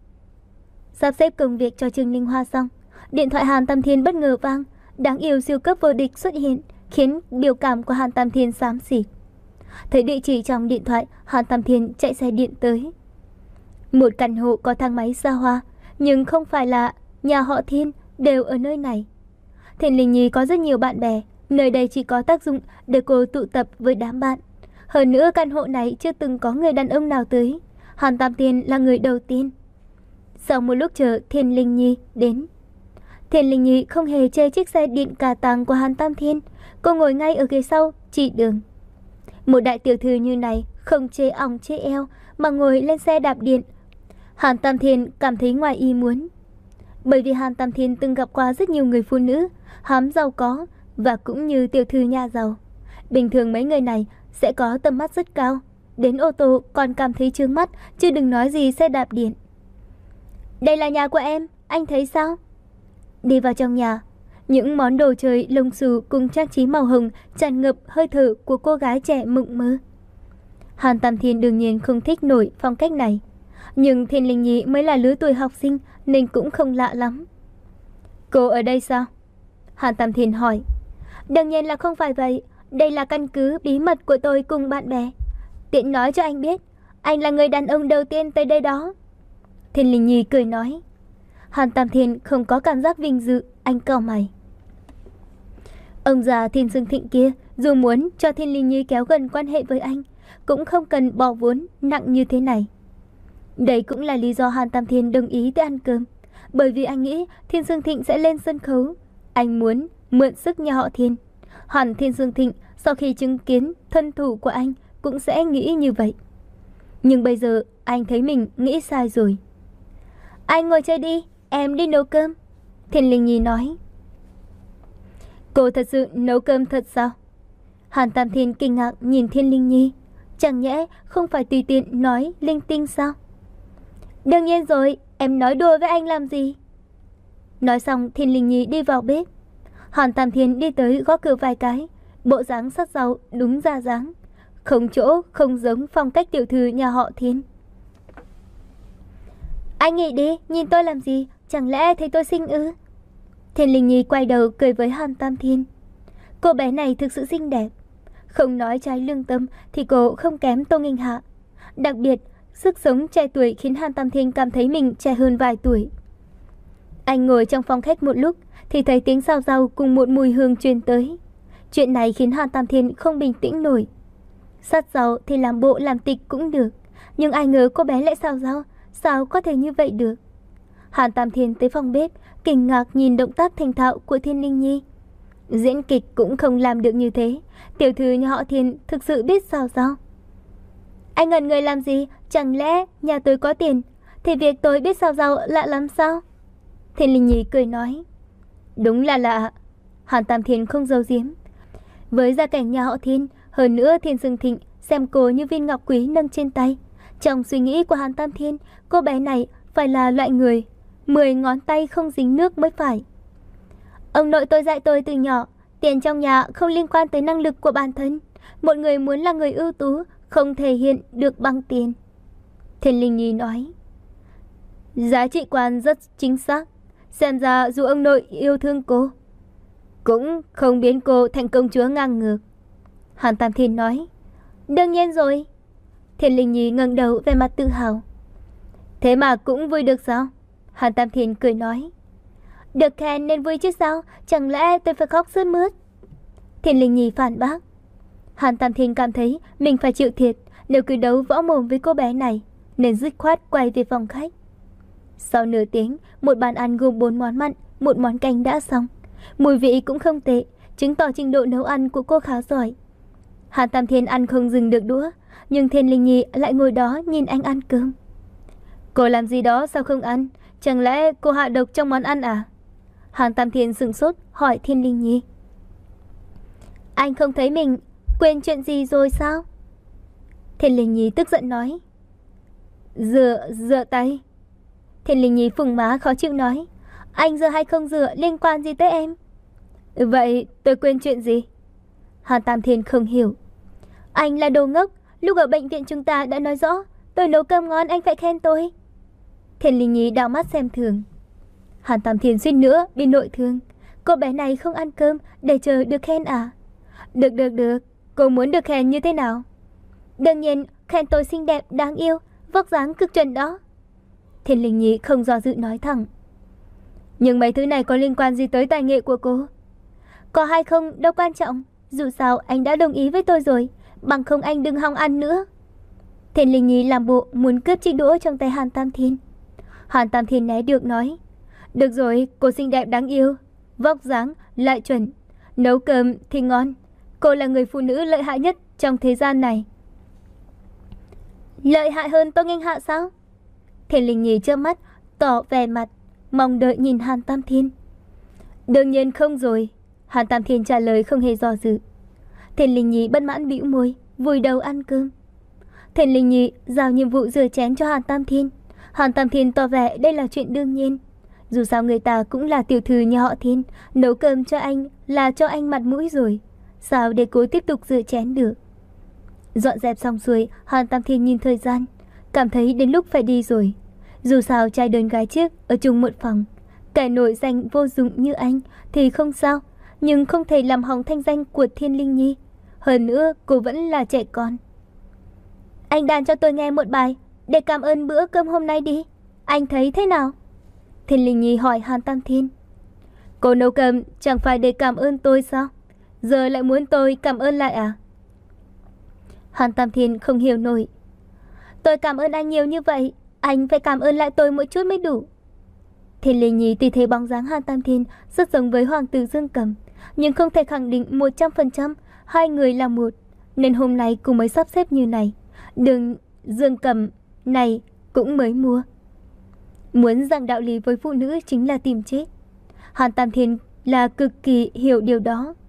[SPEAKER 1] Sắp xếp công việc cho Trương Linh Hoa xong, điện thoại Hàn Tam Thiên bất ngờ vang. Đáng yêu siêu cấp vô địch xuất hiện, khiến biểu cảm của Hàn Tam Thiên xám xịt. Thấy địa chỉ trong điện thoại, Hàn Tam Thiên chạy xe điện tới. Một căn hộ có thang máy xa hoa, nhưng không phải là nhà họ Thiên đều ở nơi này. Thiên Linh Nhi có rất nhiều bạn bè, nơi đây chỉ có tác dụng để cô tụ tập với đám bạn. Hơn nữa căn hộ này chưa từng có người đàn ông nào tới. Hàn Tam Thiên là người đầu tiên. Sau một lúc chờ Thiên Linh Nhi đến, Thiên Linh Nhi không hề chê chiếc xe điện cà tàng của Hàn Tam Thiên. Cô ngồi ngay ở ghế sau, chỉ đường. Một đại tiểu thư như này không chê òng chê eo mà ngồi lên xe đạp điện. Hàn Tam Thiên cảm thấy ngoài ý muốn. Bởi vì Hàn Tam Thiên từng gặp qua rất nhiều người phụ nữ hám giàu có và cũng như tiểu thư nhà giàu. Bình thường mấy người này sẽ có tầm mắt rất cao, đến ô tô còn cảm thấy chướng mắt, chứ đừng nói gì xe đạp điện. Đây là nhà của em, anh thấy sao? Đi vào trong nhà, những món đồ chơi lông xù cùng trang trí màu hồng tràn ngập hơi thở của cô gái trẻ mộng mơ. Hàn Tam Thiên đương nhiên không thích nổi phong cách này, nhưng Thiên Linh Nhi mới là lứa tuổi học sinh nên cũng không lạ lắm. Cô ở đây sao? Hàn Tam Thiên hỏi. Đương nhiên là không phải vậy, đây là căn cứ bí mật của tôi cùng bạn bè. Tiện nói cho anh biết, anh là người đàn ông đầu tiên tới đây đó. Thiên Linh Nhi cười nói. Hàn Tam Thiên không có cảm giác vinh dự, anh cau mày. Ông già Thiên Sương Thịnh kia dù muốn cho Thiên Linh Nhi kéo gần quan hệ với anh, cũng không cần bỏ vốn nặng như thế này. Đây cũng là lý do Hàn Tam Thiên đồng ý tới ăn cơm, bởi vì anh nghĩ Thiên Sương Thịnh sẽ lên sân khấu. Anh muốn mượn sức nhà họ Thiên. Hẳn Thiên Sương Thịnh sau khi chứng kiến thân thủ của anh cũng sẽ nghĩ như vậy. Nhưng bây giờ anh thấy mình nghĩ sai rồi. Anh ngồi chơi đi, em đi nấu cơm. Thiên Linh Nhi nói. Cô thật sự nấu cơm thật sao? Hàn Tam Thiên kinh ngạc nhìn Thiên Linh Nhi. Chẳng nhẽ không phải tùy tiện nói linh tinh sao? Đương nhiên rồi, em nói đùa với anh làm gì? Nói xong Thiên Linh Nhi đi vào bếp. Hàn Tam Thiên đi tới gõ cửa vài cái, bộ dáng sắt rau đúng ra dáng, không chỗ không giống phong cách tiểu thư nhà họ Thiên. Anh nghĩ đi, nhìn tôi làm gì? Chẳng lẽ thấy tôi xinh ư? Thiên Linh Nhi quay đầu cười với Hàn Tam Thiên. Cô bé này thực sự xinh đẹp. Không nói trái lương tâm thì cô không kém Tô Nghinh Hạ. Đặc biệt, sức sống trẻ tuổi khiến Hàn Tam Thiên cảm thấy mình trẻ hơn vài tuổi. Anh ngồi trong phòng khách một lúc thì thấy tiếng xào rau cùng một mùi hương truyền tới. Chuyện này khiến Hàn Tam Thiên không bình tĩnh nổi. Sát rau thì làm bộ làm tịch cũng được, nhưng ai ngờ cô bé lại xào rau, sao có thể như vậy được? Hàn Tam Thiên tới phòng bếp, kinh ngạc nhìn động tác thành thạo của Thiên Linh Nhi. Diễn kịch cũng không làm được như thế, tiểu thư nhà họ Thiên thực sự biết xào rau. Anh ngẩn người làm gì? Chẳng lẽ nhà tôi có tiền thì việc tôi biết xào rau lạ lắm sao? Thiên Linh Nhi cười nói. Đúng là lạ. Hàn Tam Thiên không giấu giếm. Với gia cảnh nhà họ Thiên, hơn nữa Thiên Sương Thịnh xem cô như viên ngọc quý nâng trên tay. Trong suy nghĩ của Hàn Tam Thiên, cô bé này phải là loại người mười ngón tay không dính nước mới phải. Ông nội tôi dạy tôi từ nhỏ, tiền trong nhà không liên quan tới năng lực của bản thân. Một người muốn là người ưu tú không thể hiện được bằng tiền. Thiên Linh Nhi nói. Giá trị quan rất chính xác. Xem ra dù ông nội yêu thương cô, cũng không biến cô thành công chúa ngang ngược. Hàn Tam Thiên nói. Đương nhiên rồi. Thiên Linh Nhi ngẩng đầu về mặt tự hào. Thế mà cũng vui được sao? Hàn Tam Thiên cười nói. Được khen nên vui chứ sao? Chẳng lẽ tôi phải khóc sướt mướt? Thiên Linh Nhi phản bác. Hàn Tam Thiên cảm thấy mình phải chịu thiệt nếu cứ đấu võ mồm với cô bé này, nên dứt khoát quay về phòng khách. Sau nửa tiếng, một bàn ăn gồm bốn món mặn, một món canh đã xong. Mùi vị cũng không tệ, chứng tỏ trình độ nấu ăn của cô khá giỏi. Hàn Tam Thiên ăn không dừng được đũa, nhưng Thiên Linh Nhi lại ngồi đó nhìn anh ăn cơm. Cô làm gì đó sao không ăn? Chẳng lẽ cô hạ độc trong món ăn à? Hàn Tam Thiên sửng sốt hỏi Thiên Linh Nhi. Anh không thấy mình quên chuyện gì rồi sao? Thiên Linh Nhi tức giận nói. Rửa, rửa tay. Thiên Linh Nhi phùng má khó chịu nói. Anh rửa hay không rửa liên quan gì tới em? Vậy tôi quên chuyện gì? Hàn Tam Thiên không hiểu. Anh là đồ ngốc. Lúc ở bệnh viện chúng ta đã nói rõ, tôi nấu cơm ngon anh phải khen tôi. Thiên Linh Nhi đảo mắt xem thường. Hàn Tam Thiên suýt nữa bị nội thương. Cô bé này không ăn cơm để chờ được khen à? Được được được, cô muốn được khen như thế nào? Đương nhiên khen tôi xinh đẹp, đáng yêu, vóc dáng cực chuẩn đó. Thiên Linh Nhi không do dự nói thẳng. Nhưng mấy thứ này có liên quan gì tới tài nghệ của cô? Có hay không đâu quan trọng. Dù sao anh đã đồng ý với tôi rồi, bằng không anh đừng hòng ăn nữa. Thiên Linh Nhi làm bộ muốn cướp chiếc đũa trong tay Hàn Tam Thiên. Hàn Tam Thiên né được nói. Được rồi, cô xinh đẹp đáng yêu, vóc dáng lại chuẩn, nấu cơm thì ngon. Cô là người phụ nữ lợi hại nhất trong thế gian này. Lợi hại hơn Tô Nghinh Hạ sao? Thiên Linh Nhi chớp mắt, tỏ vẻ mặt mong đợi nhìn Hàn Tam Thiên. Đương nhiên không rồi. Hàn Tam Thiên trả lời không hề do dự. Thiên Linh Nhi bất mãn bĩu môi, vùi đầu ăn cơm. Thiên Linh Nhi giao nhiệm vụ rửa chén cho Hàn Tam Thiên. Hàn Tam Thiên tỏ vẻ đây là chuyện đương nhiên. Dù sao người ta cũng là tiểu thư nhà họ Thiên, nấu cơm cho anh là cho anh mặt mũi rồi, sao để cô tiếp tục rửa chén được? Dọn dẹp xong xuôi, Hàn Tam Thiên nhìn thời gian, cảm thấy đến lúc phải đi rồi. Dù sao trai đơn gái chiếc ở chung một phòng, kẻ nổi danh vô dụng như anh thì không sao, nhưng không thể làm hỏng thanh danh của Thiên Linh Nhi. Hơn nữa cô vẫn là trẻ con. Anh đàn cho tôi nghe một bài để cảm ơn bữa cơm hôm nay đi, anh thấy thế nào? Thiên Linh Nhi hỏi Hàn Tam Thiên. Cô nấu cơm chẳng phải để cảm ơn tôi sao? Giờ lại muốn tôi cảm ơn lại à? Hàn Tam Thiên không hiểu nổi. Tôi cảm ơn anh nhiều như vậy, anh phải cảm ơn lại tôi một chút mới đủ. Thiên Linh Nhi tuy thấy bóng dáng Hàn Tam Thiên rất giống với hoàng tử Dương Cầm, nhưng không thể khẳng định một trăm phần trăm hai người là một, nên hôm nay cô mới sắp xếp như này. Đường Dương Cầm này cũng mới mua. Muốn giảng đạo lý với phụ nữ chính là tìm chết. Hàn Tam Thiên là cực kỳ hiểu điều đó.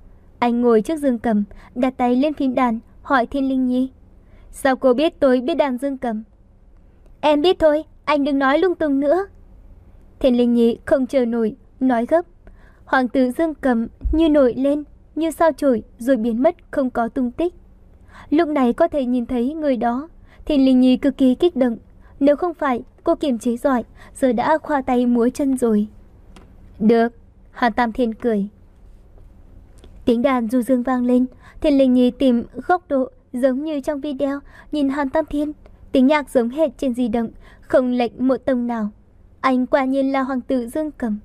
[SPEAKER 1] Anh ngồi trước dương cầm, đặt tay lên phím đàn, hỏi Thiên Linh Nhi. Sao cô biết tôi biết đàn dương cầm? Em biết thôi, anh đừng nói lung tung nữa. Thiên Linh Nhi không chờ nổi, nói gấp. Hoàng tử dương cầm như nổi lên, như sao chổi rồi biến mất không có tung tích. Lúc này có thể nhìn thấy người đó, Thiên Linh Nhi cực kỳ kích động. Nếu không phải cô kiềm chế giỏi, giờ đã khoa tay múa chân rồi. Được, Hàn Tam Thiên cười. Tiếng đàn du dương vang lên, Thiên Linh Nhi tìm góc độ giống như trong video, nhìn Hàn Tam Thiên. Tiếng nhạc giống hệt trên di động, không lệch một tông nào. Anh quả nhiên là hoàng tử dương cầm.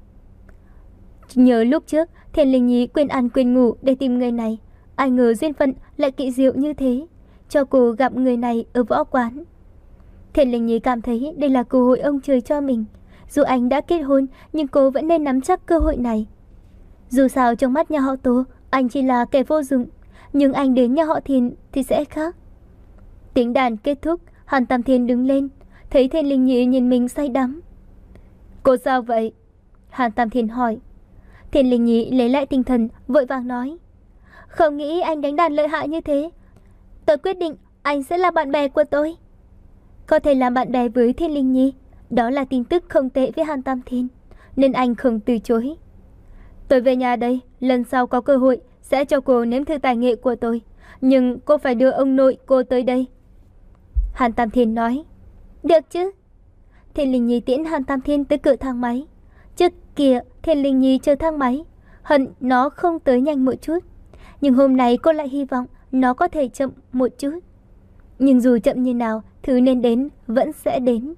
[SPEAKER 1] Nhớ lúc trước, Thiên Linh Nhi quên ăn quên ngủ để tìm người này. Ai ngờ duyên phận lại kỳ diệu như thế, cho cô gặp người này ở võ quán. Thiên Linh Nhi cảm thấy đây là cơ hội ông trời cho mình. Dù anh đã kết hôn, nhưng cô vẫn nên nắm chắc cơ hội này. Dù sao trong mắt nhà họ Tô, anh chỉ là kẻ vô dụng, nhưng anh đến nhà họ Thiên thì sẽ khác. Tiếng đàn kết thúc, Hàn Tam Thiên đứng lên, thấy Thiên Linh Nhi nhìn mình say đắm. Cô sao vậy? Hàn Tam Thiên hỏi. Thiên Linh Nhi lấy lại tinh thần, vội vàng nói. Không nghĩ anh đánh đàn lợi hại như thế. Tôi quyết định anh sẽ là bạn bè của tôi. Có thể làm bạn bè với Thiên Linh Nhi, đó là tin tức không tệ với Hàn Tam Thiên, nên anh không từ chối. Tôi về nhà đây, lần sau có cơ hội sẽ cho cô nếm thử tài nghệ của tôi, nhưng cô phải đưa ông nội cô tới đây. Hàn Tam Thiên nói. Được chứ. Thiên Linh Nhi tiễn Hàn Tam Thiên tới cửa thang máy. Trước kia Thiên Linh Nhi chờ thang máy, hận nó không tới nhanh một chút, nhưng hôm nay cô lại hy vọng nó có thể chậm một chút. Nhưng dù chậm như nào, thứ nên đến vẫn sẽ đến.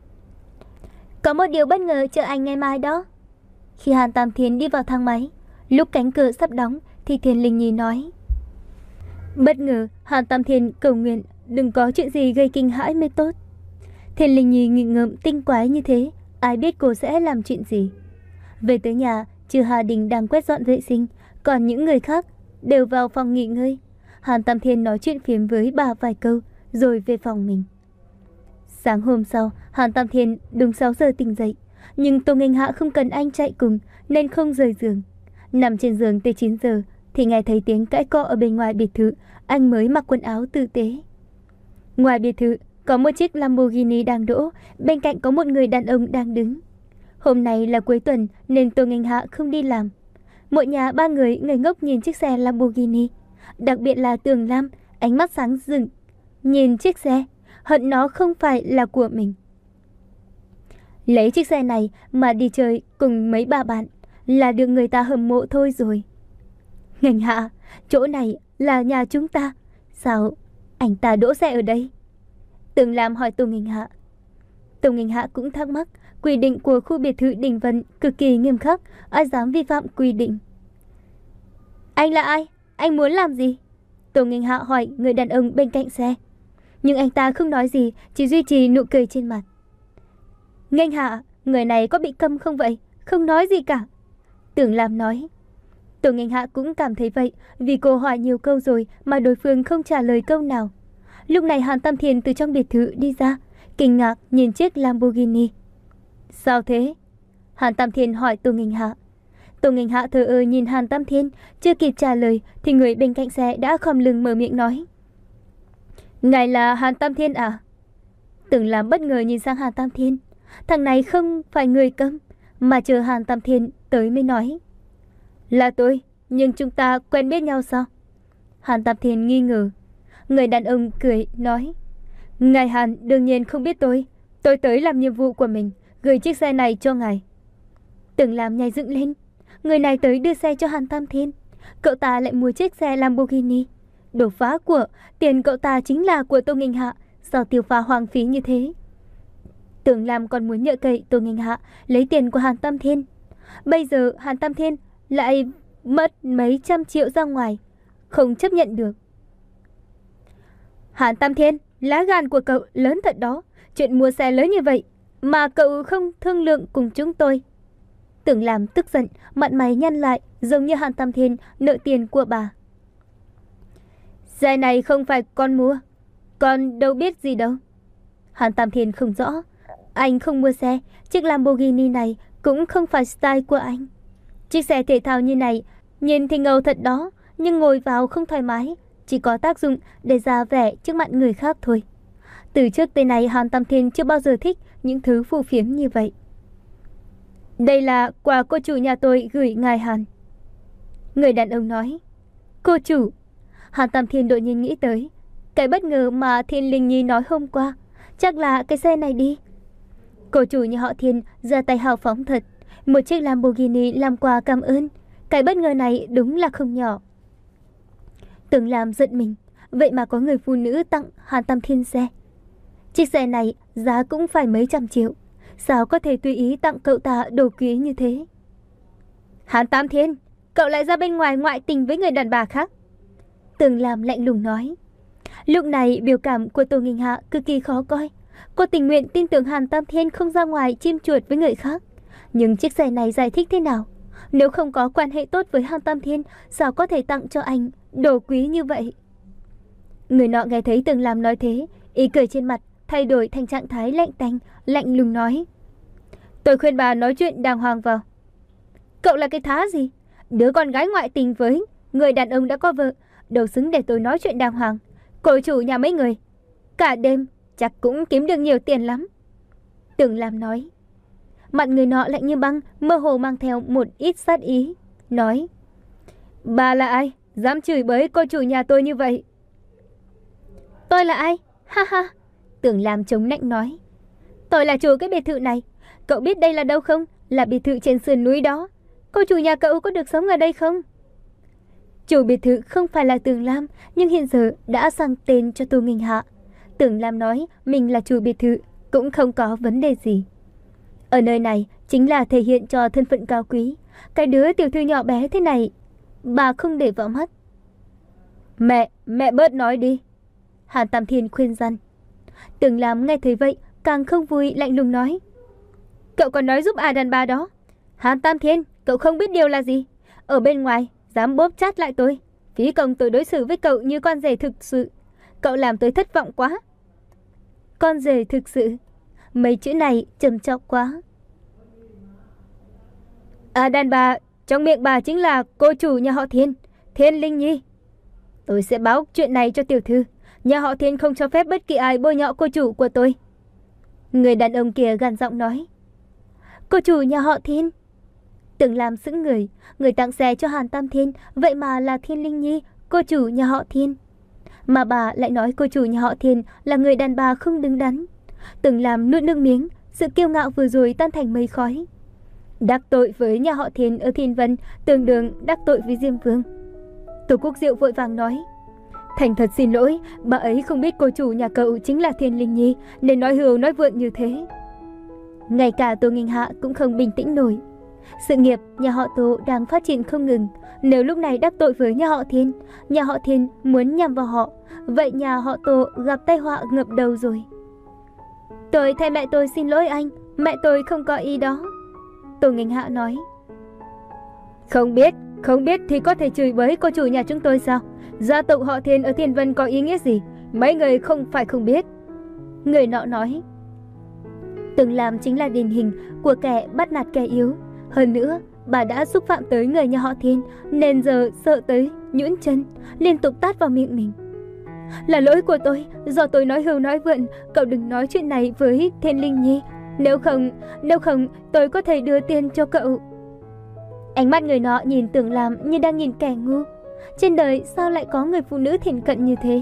[SPEAKER 1] Có một điều bất ngờ chờ anh ngày mai đó. Khi Hàn Tam Thiên đi vào thang máy, lúc cánh cửa sắp đóng thì Thiên Linh Nhi nói. Bất ngờ, Hàn Tam Thiên cầu nguyện đừng có chuyện gì gây kinh hãi mới tốt. Thiên Linh Nhi nghịch ngợm tinh quái như thế, ai biết cô sẽ làm chuyện gì. Về tới nhà, trừ Hà Đình đang quét dọn vệ sinh, còn những người khác đều vào phòng nghỉ ngơi. Hàn Tam Thiên nói chuyện phiếm với bà vài câu, rồi về phòng mình. Sáng hôm sau, Hàn Tam Thiên đúng sáu giờ tỉnh dậy, nhưng Tô Nghênh Hạ không cần anh chạy cùng nên không rời giường. Nằm trên giường tới chín giờ thì nghe thấy tiếng cãi cọ ở bên ngoài biệt thự. Anh mới mặc quần áo tử tế. Ngoài biệt thự có một chiếc Lamborghini đang đỗ, bên cạnh có một người đàn ông đang đứng. Hôm nay là cuối tuần nên Tô Nghênh Hạ không đi làm. Một nhà ba người ngây ngốc nhìn chiếc xe Lamborghini, đặc biệt là Tường Lam, ánh mắt sáng rực nhìn chiếc xe, hận nó không phải là của mình. Lấy chiếc xe này mà đi chơi cùng mấy bà bạn là được người ta hâm mộ thôi rồi. Nghênh Hạ, chỗ này là nhà chúng ta, sao anh ta đỗ xe ở đây? Tường Lam hỏi Tô Nghênh Hạ. Tô Nghênh Hạ cũng thắc mắc, quy định của khu biệt thự Đình Vân cực kỳ nghiêm khắc, ai dám vi phạm quy định. Anh là ai? Anh muốn làm gì? Tô Nghênh Hạ hỏi người đàn ông bên cạnh xe. Nhưng anh ta không nói gì, chỉ duy trì nụ cười trên mặt. Nghênh Hạ, người này có bị câm không vậy? Không nói gì cả. Tưởng Lam nói. Tô Nghênh Hạ cũng cảm thấy vậy, vì cô hỏi nhiều câu rồi mà đối phương không trả lời câu nào. Lúc này Hàn Tam Thiên từ trong biệt thự đi ra, kinh ngạc nhìn chiếc Lamborghini. Sao thế? Hàn Tam Thiên hỏi Tô Nghênh Hạ. Tô Nghênh Hạ thờ ơ nhìn Hàn Tam Thiên, chưa kịp trả lời thì người bên cạnh xe đã khom lưng mở miệng nói. Ngài là Hàn Tam Thiên à? Tưởng Lam bất ngờ nhìn sang Hàn Tam Thiên. Thằng này không phải người câm, mà chờ Hàn Tam Thiên tới mới nói. Là tôi, nhưng chúng ta quen biết nhau sao? Hàn Tam Thiên nghi ngờ. Người đàn ông cười nói. Ngài Hàn đương nhiên không biết tôi. Tôi tới làm nhiệm vụ của mình, gửi chiếc xe này cho ngài. Tưởng Lam nhảy dựng lên. Người này tới đưa xe cho Hàn Tam Thiên, cậu ta lại mua chiếc xe Lamborghini. Đồ phá của, tiền cậu ta chính là của Tô Nghênh Hạ, sao tiêu pha hoang phí như thế? Tưởng Lam còn muốn nhờ cậy Tô Nghênh Hạ lấy tiền của Hàn Tam Thiên. Bây giờ Hàn Tam Thiên lại mất mấy trăm triệu ra ngoài, không chấp nhận được. Hàn Tam Thiên, lá gan của cậu lớn thật đó. Chuyện mua xe lớn như vậy mà cậu không thương lượng cùng chúng tôi. Tưởng Lam tức giận, mặt mày nhăn lại, giống như Hàn Tam Thiên nợ tiền của bà. Xe này không phải con mua, con đâu biết gì đâu. Hàn Tam Thiên không rõ. Anh không mua xe, chiếc Lamborghini này cũng không phải style của anh. Chiếc xe thể thao như này nhìn thì ngầu thật đó, nhưng ngồi vào không thoải mái, chỉ có tác dụng để ra vẻ trước mặt người khác thôi. Từ trước tới nay Hàn Tam Thiên chưa bao giờ thích những thứ phù phiếm như vậy. Đây là quà cô chủ nhà tôi gửi ngài Hàn. Người đàn ông nói. Cô chủ. Hàn Tam Thiên đột nhiên nghĩ tới cái bất ngờ mà Thiên Linh Nhi nói hôm qua. Chắc là cái xe này đi. Cô chủ nhà họ Thiên ra tay hào phóng thật. Một chiếc Lamborghini làm quà cảm ơn. Cái bất ngờ này đúng là không nhỏ. Tưởng làm giận mình. Vậy mà có người phụ nữ tặng Hàn Tam Thiên xe. Chiếc xe này giá cũng phải mấy trăm triệu. Sao có thể tùy ý tặng cậu ta đồ quý như thế? Hàn Tam Thiên, cậu lại ra bên ngoài ngoại tình với người đàn bà khác. Tưởng làm lạnh lùng nói. Lúc này biểu cảm của Tô Nghinh Hạ cực kỳ khó coi. Cô tình nguyện tin tưởng Hàn Tam Thiên không ra ngoài chim chuột với người khác. Nhưng chiếc xe này giải thích thế nào? Nếu không có quan hệ tốt với Hàn Tam Thiên, sao có thể tặng cho anh đồ quý như vậy? Người nọ nghe thấy Tưởng Làm nói thế, ý cười trên mặt thay đổi thành trạng thái lạnh tanh, lạnh lùng nói. Tôi khuyên bà nói chuyện đàng hoàng vào. Cậu là cái thá gì? Đứa con gái ngoại tình với người đàn ông đã có vợ, đâu xứng để tôi nói chuyện đàng hoàng. Cô chủ nhà mấy người, cả đêm chắc cũng kiếm được nhiều tiền lắm. Tưởng Làm nói. Mặt người nọ lạnh như băng, mơ hồ mang theo một ít sát ý, nói. Bà là ai? Dám chửi bới cô chủ nhà tôi như vậy? Tôi là ai? Ha ha. Tưởng Làm chống nạnh nói. Tôi là chủ cái biệt thự này. Cậu biết đây là đâu không? Là biệt thự trên sườn núi đó. Cô chủ nhà cậu có được sống ở đây không? Chủ biệt thự không phải là Tưởng Lam, nhưng hiện giờ đã sang tên cho Tô Nghinh Hạ. Tưởng Lam nói mình là chủ biệt thự cũng không có vấn đề gì. Ở nơi này chính là thể hiện cho thân phận cao quý. Cái đứa tiểu thư nhỏ bé thế này bà không để vào mắt. Mẹ, mẹ bớt nói đi. Hàn Tam Thiên khuyên răn. Tưởng Lam nghe thấy vậy càng không vui, lạnh lùng nói. Cậu còn nói giúp à đàn bà đó. Hàn Tam Thiên, cậu không biết điều là gì. Ở bên ngoài dám bóp chát lại tôi, phí công tôi đối xử với cậu như con rể thực sự. Cậu làm tôi thất vọng quá. Con rể thực sự, mấy chữ này trầm trọng quá. À đàn bà, trong miệng bà chính là cô chủ nhà họ Thiên, Thiên Linh Nhi. Tôi sẽ báo chuyện này cho tiểu thư. Nhà họ Thiên không cho phép bất kỳ ai bôi nhọ cô chủ của tôi. Người đàn ông kia gằn giọng nói. Cô chủ nhà họ Thiên. Tưởng Làm sững người. Người tặng xe cho Hàn Tam Thiên vậy mà là Thiên Linh Nhi, cô chủ nhà họ Thiên. Mà bà lại nói cô chủ nhà họ Thiên là người đàn bà không đứng đắn. Tưởng Làm nuốt nước miếng. Sự kiêu ngạo vừa rồi tan thành mây khói. Đắc tội với nhà họ Thiên ở Thiên Vân tương đương đắc tội với Diêm Vương. Tô Quốc Diệu vội vàng nói. Thành thật xin lỗi, bà ấy không biết cô chủ nhà cậu chính là Thiên Linh Nhi nên nói hưu nói vượn như thế. Ngay cả Tô Nghinh Hạ cũng không bình tĩnh nổi. Sự nghiệp nhà họ Tô đang phát triển không ngừng. Nếu lúc này đắc tội với nhà họ Thiên, nhà họ Thiên muốn nhằm vào họ, vậy nhà họ Tô gặp tai họa ngập đầu rồi. Tôi thay mẹ tôi xin lỗi anh, mẹ tôi không có ý đó. Tô Nghinh Hạ nói. Không biết, không biết thì có thể chửi bới cô chủ nhà chúng tôi sao? Gia tộc họ Thiên ở Thiên Vân có ý nghĩa gì? Mấy người không phải không biết. Người nọ nói. Tưởng Làm chính là điển hình của kẻ bắt nạt kẻ yếu. Hơn nữa, bà đã xúc phạm tới người nhà họ Thiên nên giờ sợ tới nhũn chân, liên tục tát vào miệng mình. Là lỗi của tôi, do tôi nói hưu nói vượn. Cậu đừng nói chuyện này với Thiên Linh Nhi. Nếu không, nếu không tôi có thể đưa tiền cho cậu. Ánh mắt người nọ nhìn Tưởng Làm như đang nhìn kẻ ngu. Trên đời sao lại có người phụ nữ thiện cận như thế?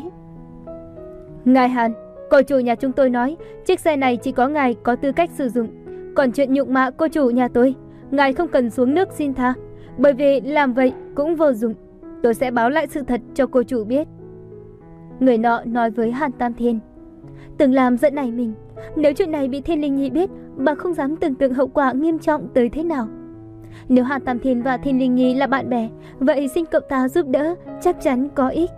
[SPEAKER 1] Ngài Hàn, cô chủ nhà chúng tôi nói chiếc xe này chỉ có ngài có tư cách sử dụng. Còn chuyện nhục mạ cô chủ nhà tôi, ngài không cần xuống nước xin tha, bởi vì làm vậy cũng vô dụng. Tôi sẽ báo lại sự thật cho cô chủ biết. Người nọ nói với Hàn Tam Thiên. Tưởng Làm giận nảy mình. Nếu chuyện này bị Thiên Linh Nhi biết, bà không dám tưởng tượng hậu quả nghiêm trọng tới thế nào. Nếu Hàn Tam Thiên và Thiên Linh Nhi là bạn bè, vậy xin cậu ta giúp đỡ chắc chắn có ích.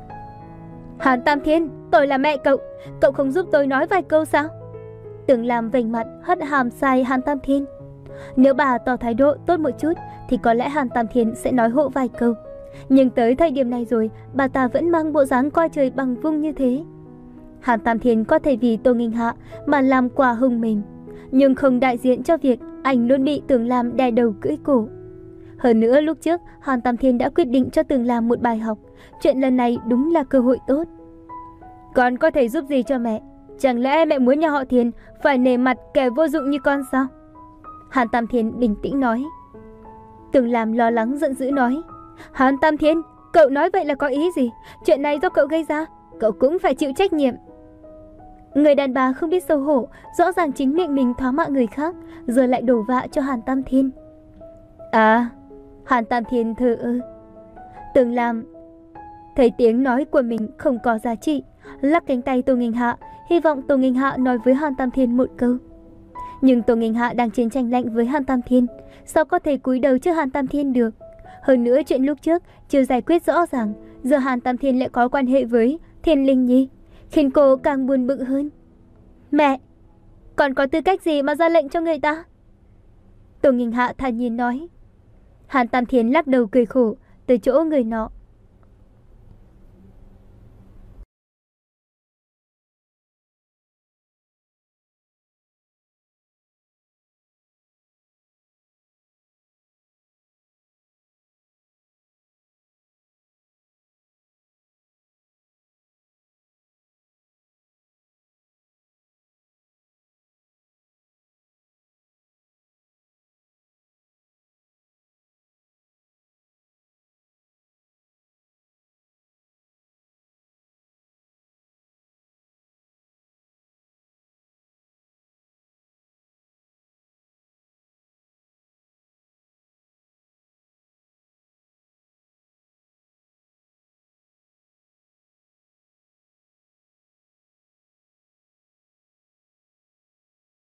[SPEAKER 1] Hàn Tam Thiên, tôi là mẹ cậu, cậu không giúp tôi nói vài câu sao? Tưởng Làm vành mặt hất hàm sai Hàn Tam Thiên. Nếu bà tỏ thái độ tốt một chút thì có lẽ Hàn Tam Thiên sẽ nói hộ vài câu. Nhưng tới thời điểm này rồi, bà ta vẫn mang bộ dáng coi trời bằng vung như thế. Hàn Tam Thiên có thể vì Tô Nghinh Hạ mà làm quả hùng mềm, nhưng không đại diện cho việc anh luôn bị Tưởng Làm đè đầu cưỡi cổ. Hơn nữa lúc trước Hàn Tam Thiên đã quyết định cho Tường Lam một bài học. Chuyện lần này đúng là cơ hội tốt. Con có thể giúp gì cho mẹ? Chẳng lẽ mẹ muốn nhà họ Thiền phải nể mặt kẻ vô dụng như con sao? Hàn Tam Thiên bình tĩnh nói. Tường Lam lo lắng giận dữ nói. Hàn Tam Thiên, cậu nói vậy là có ý gì? Chuyện này do cậu gây ra, cậu cũng phải chịu trách nhiệm. Người đàn bà không biết xấu hổ, rõ ràng chính miệng mình thoá mạ người khác, giờ lại đổ vạ cho Hàn Tam Thiên. À, Hàn Tam Thiên thờ ơ. Tường Lam thấy tiếng nói của mình không có giá trị, lắc cánh tay Tô Nghênh Hạ, hy vọng Tô Nghênh Hạ nói với Hàn Tam Thiên một câu. Nhưng Tô Nghênh Hạ đang chiến tranh lạnh với Hàn Tam Thiên, sao có thể cúi đầu trước Hàn Tam Thiên được? Hơn nữa chuyện lúc trước chưa giải quyết rõ ràng, giờ Hàn Tam Thiên lại có quan hệ với Thiên Linh Nhi, khiến cô càng buồn bực hơn. Mẹ, còn có tư cách gì mà ra lệnh cho người ta? Tô Nghênh Hạ thản nhiên nói. Hàn Tam Thiên lắc đầu cười khổ, từ chỗ người nọ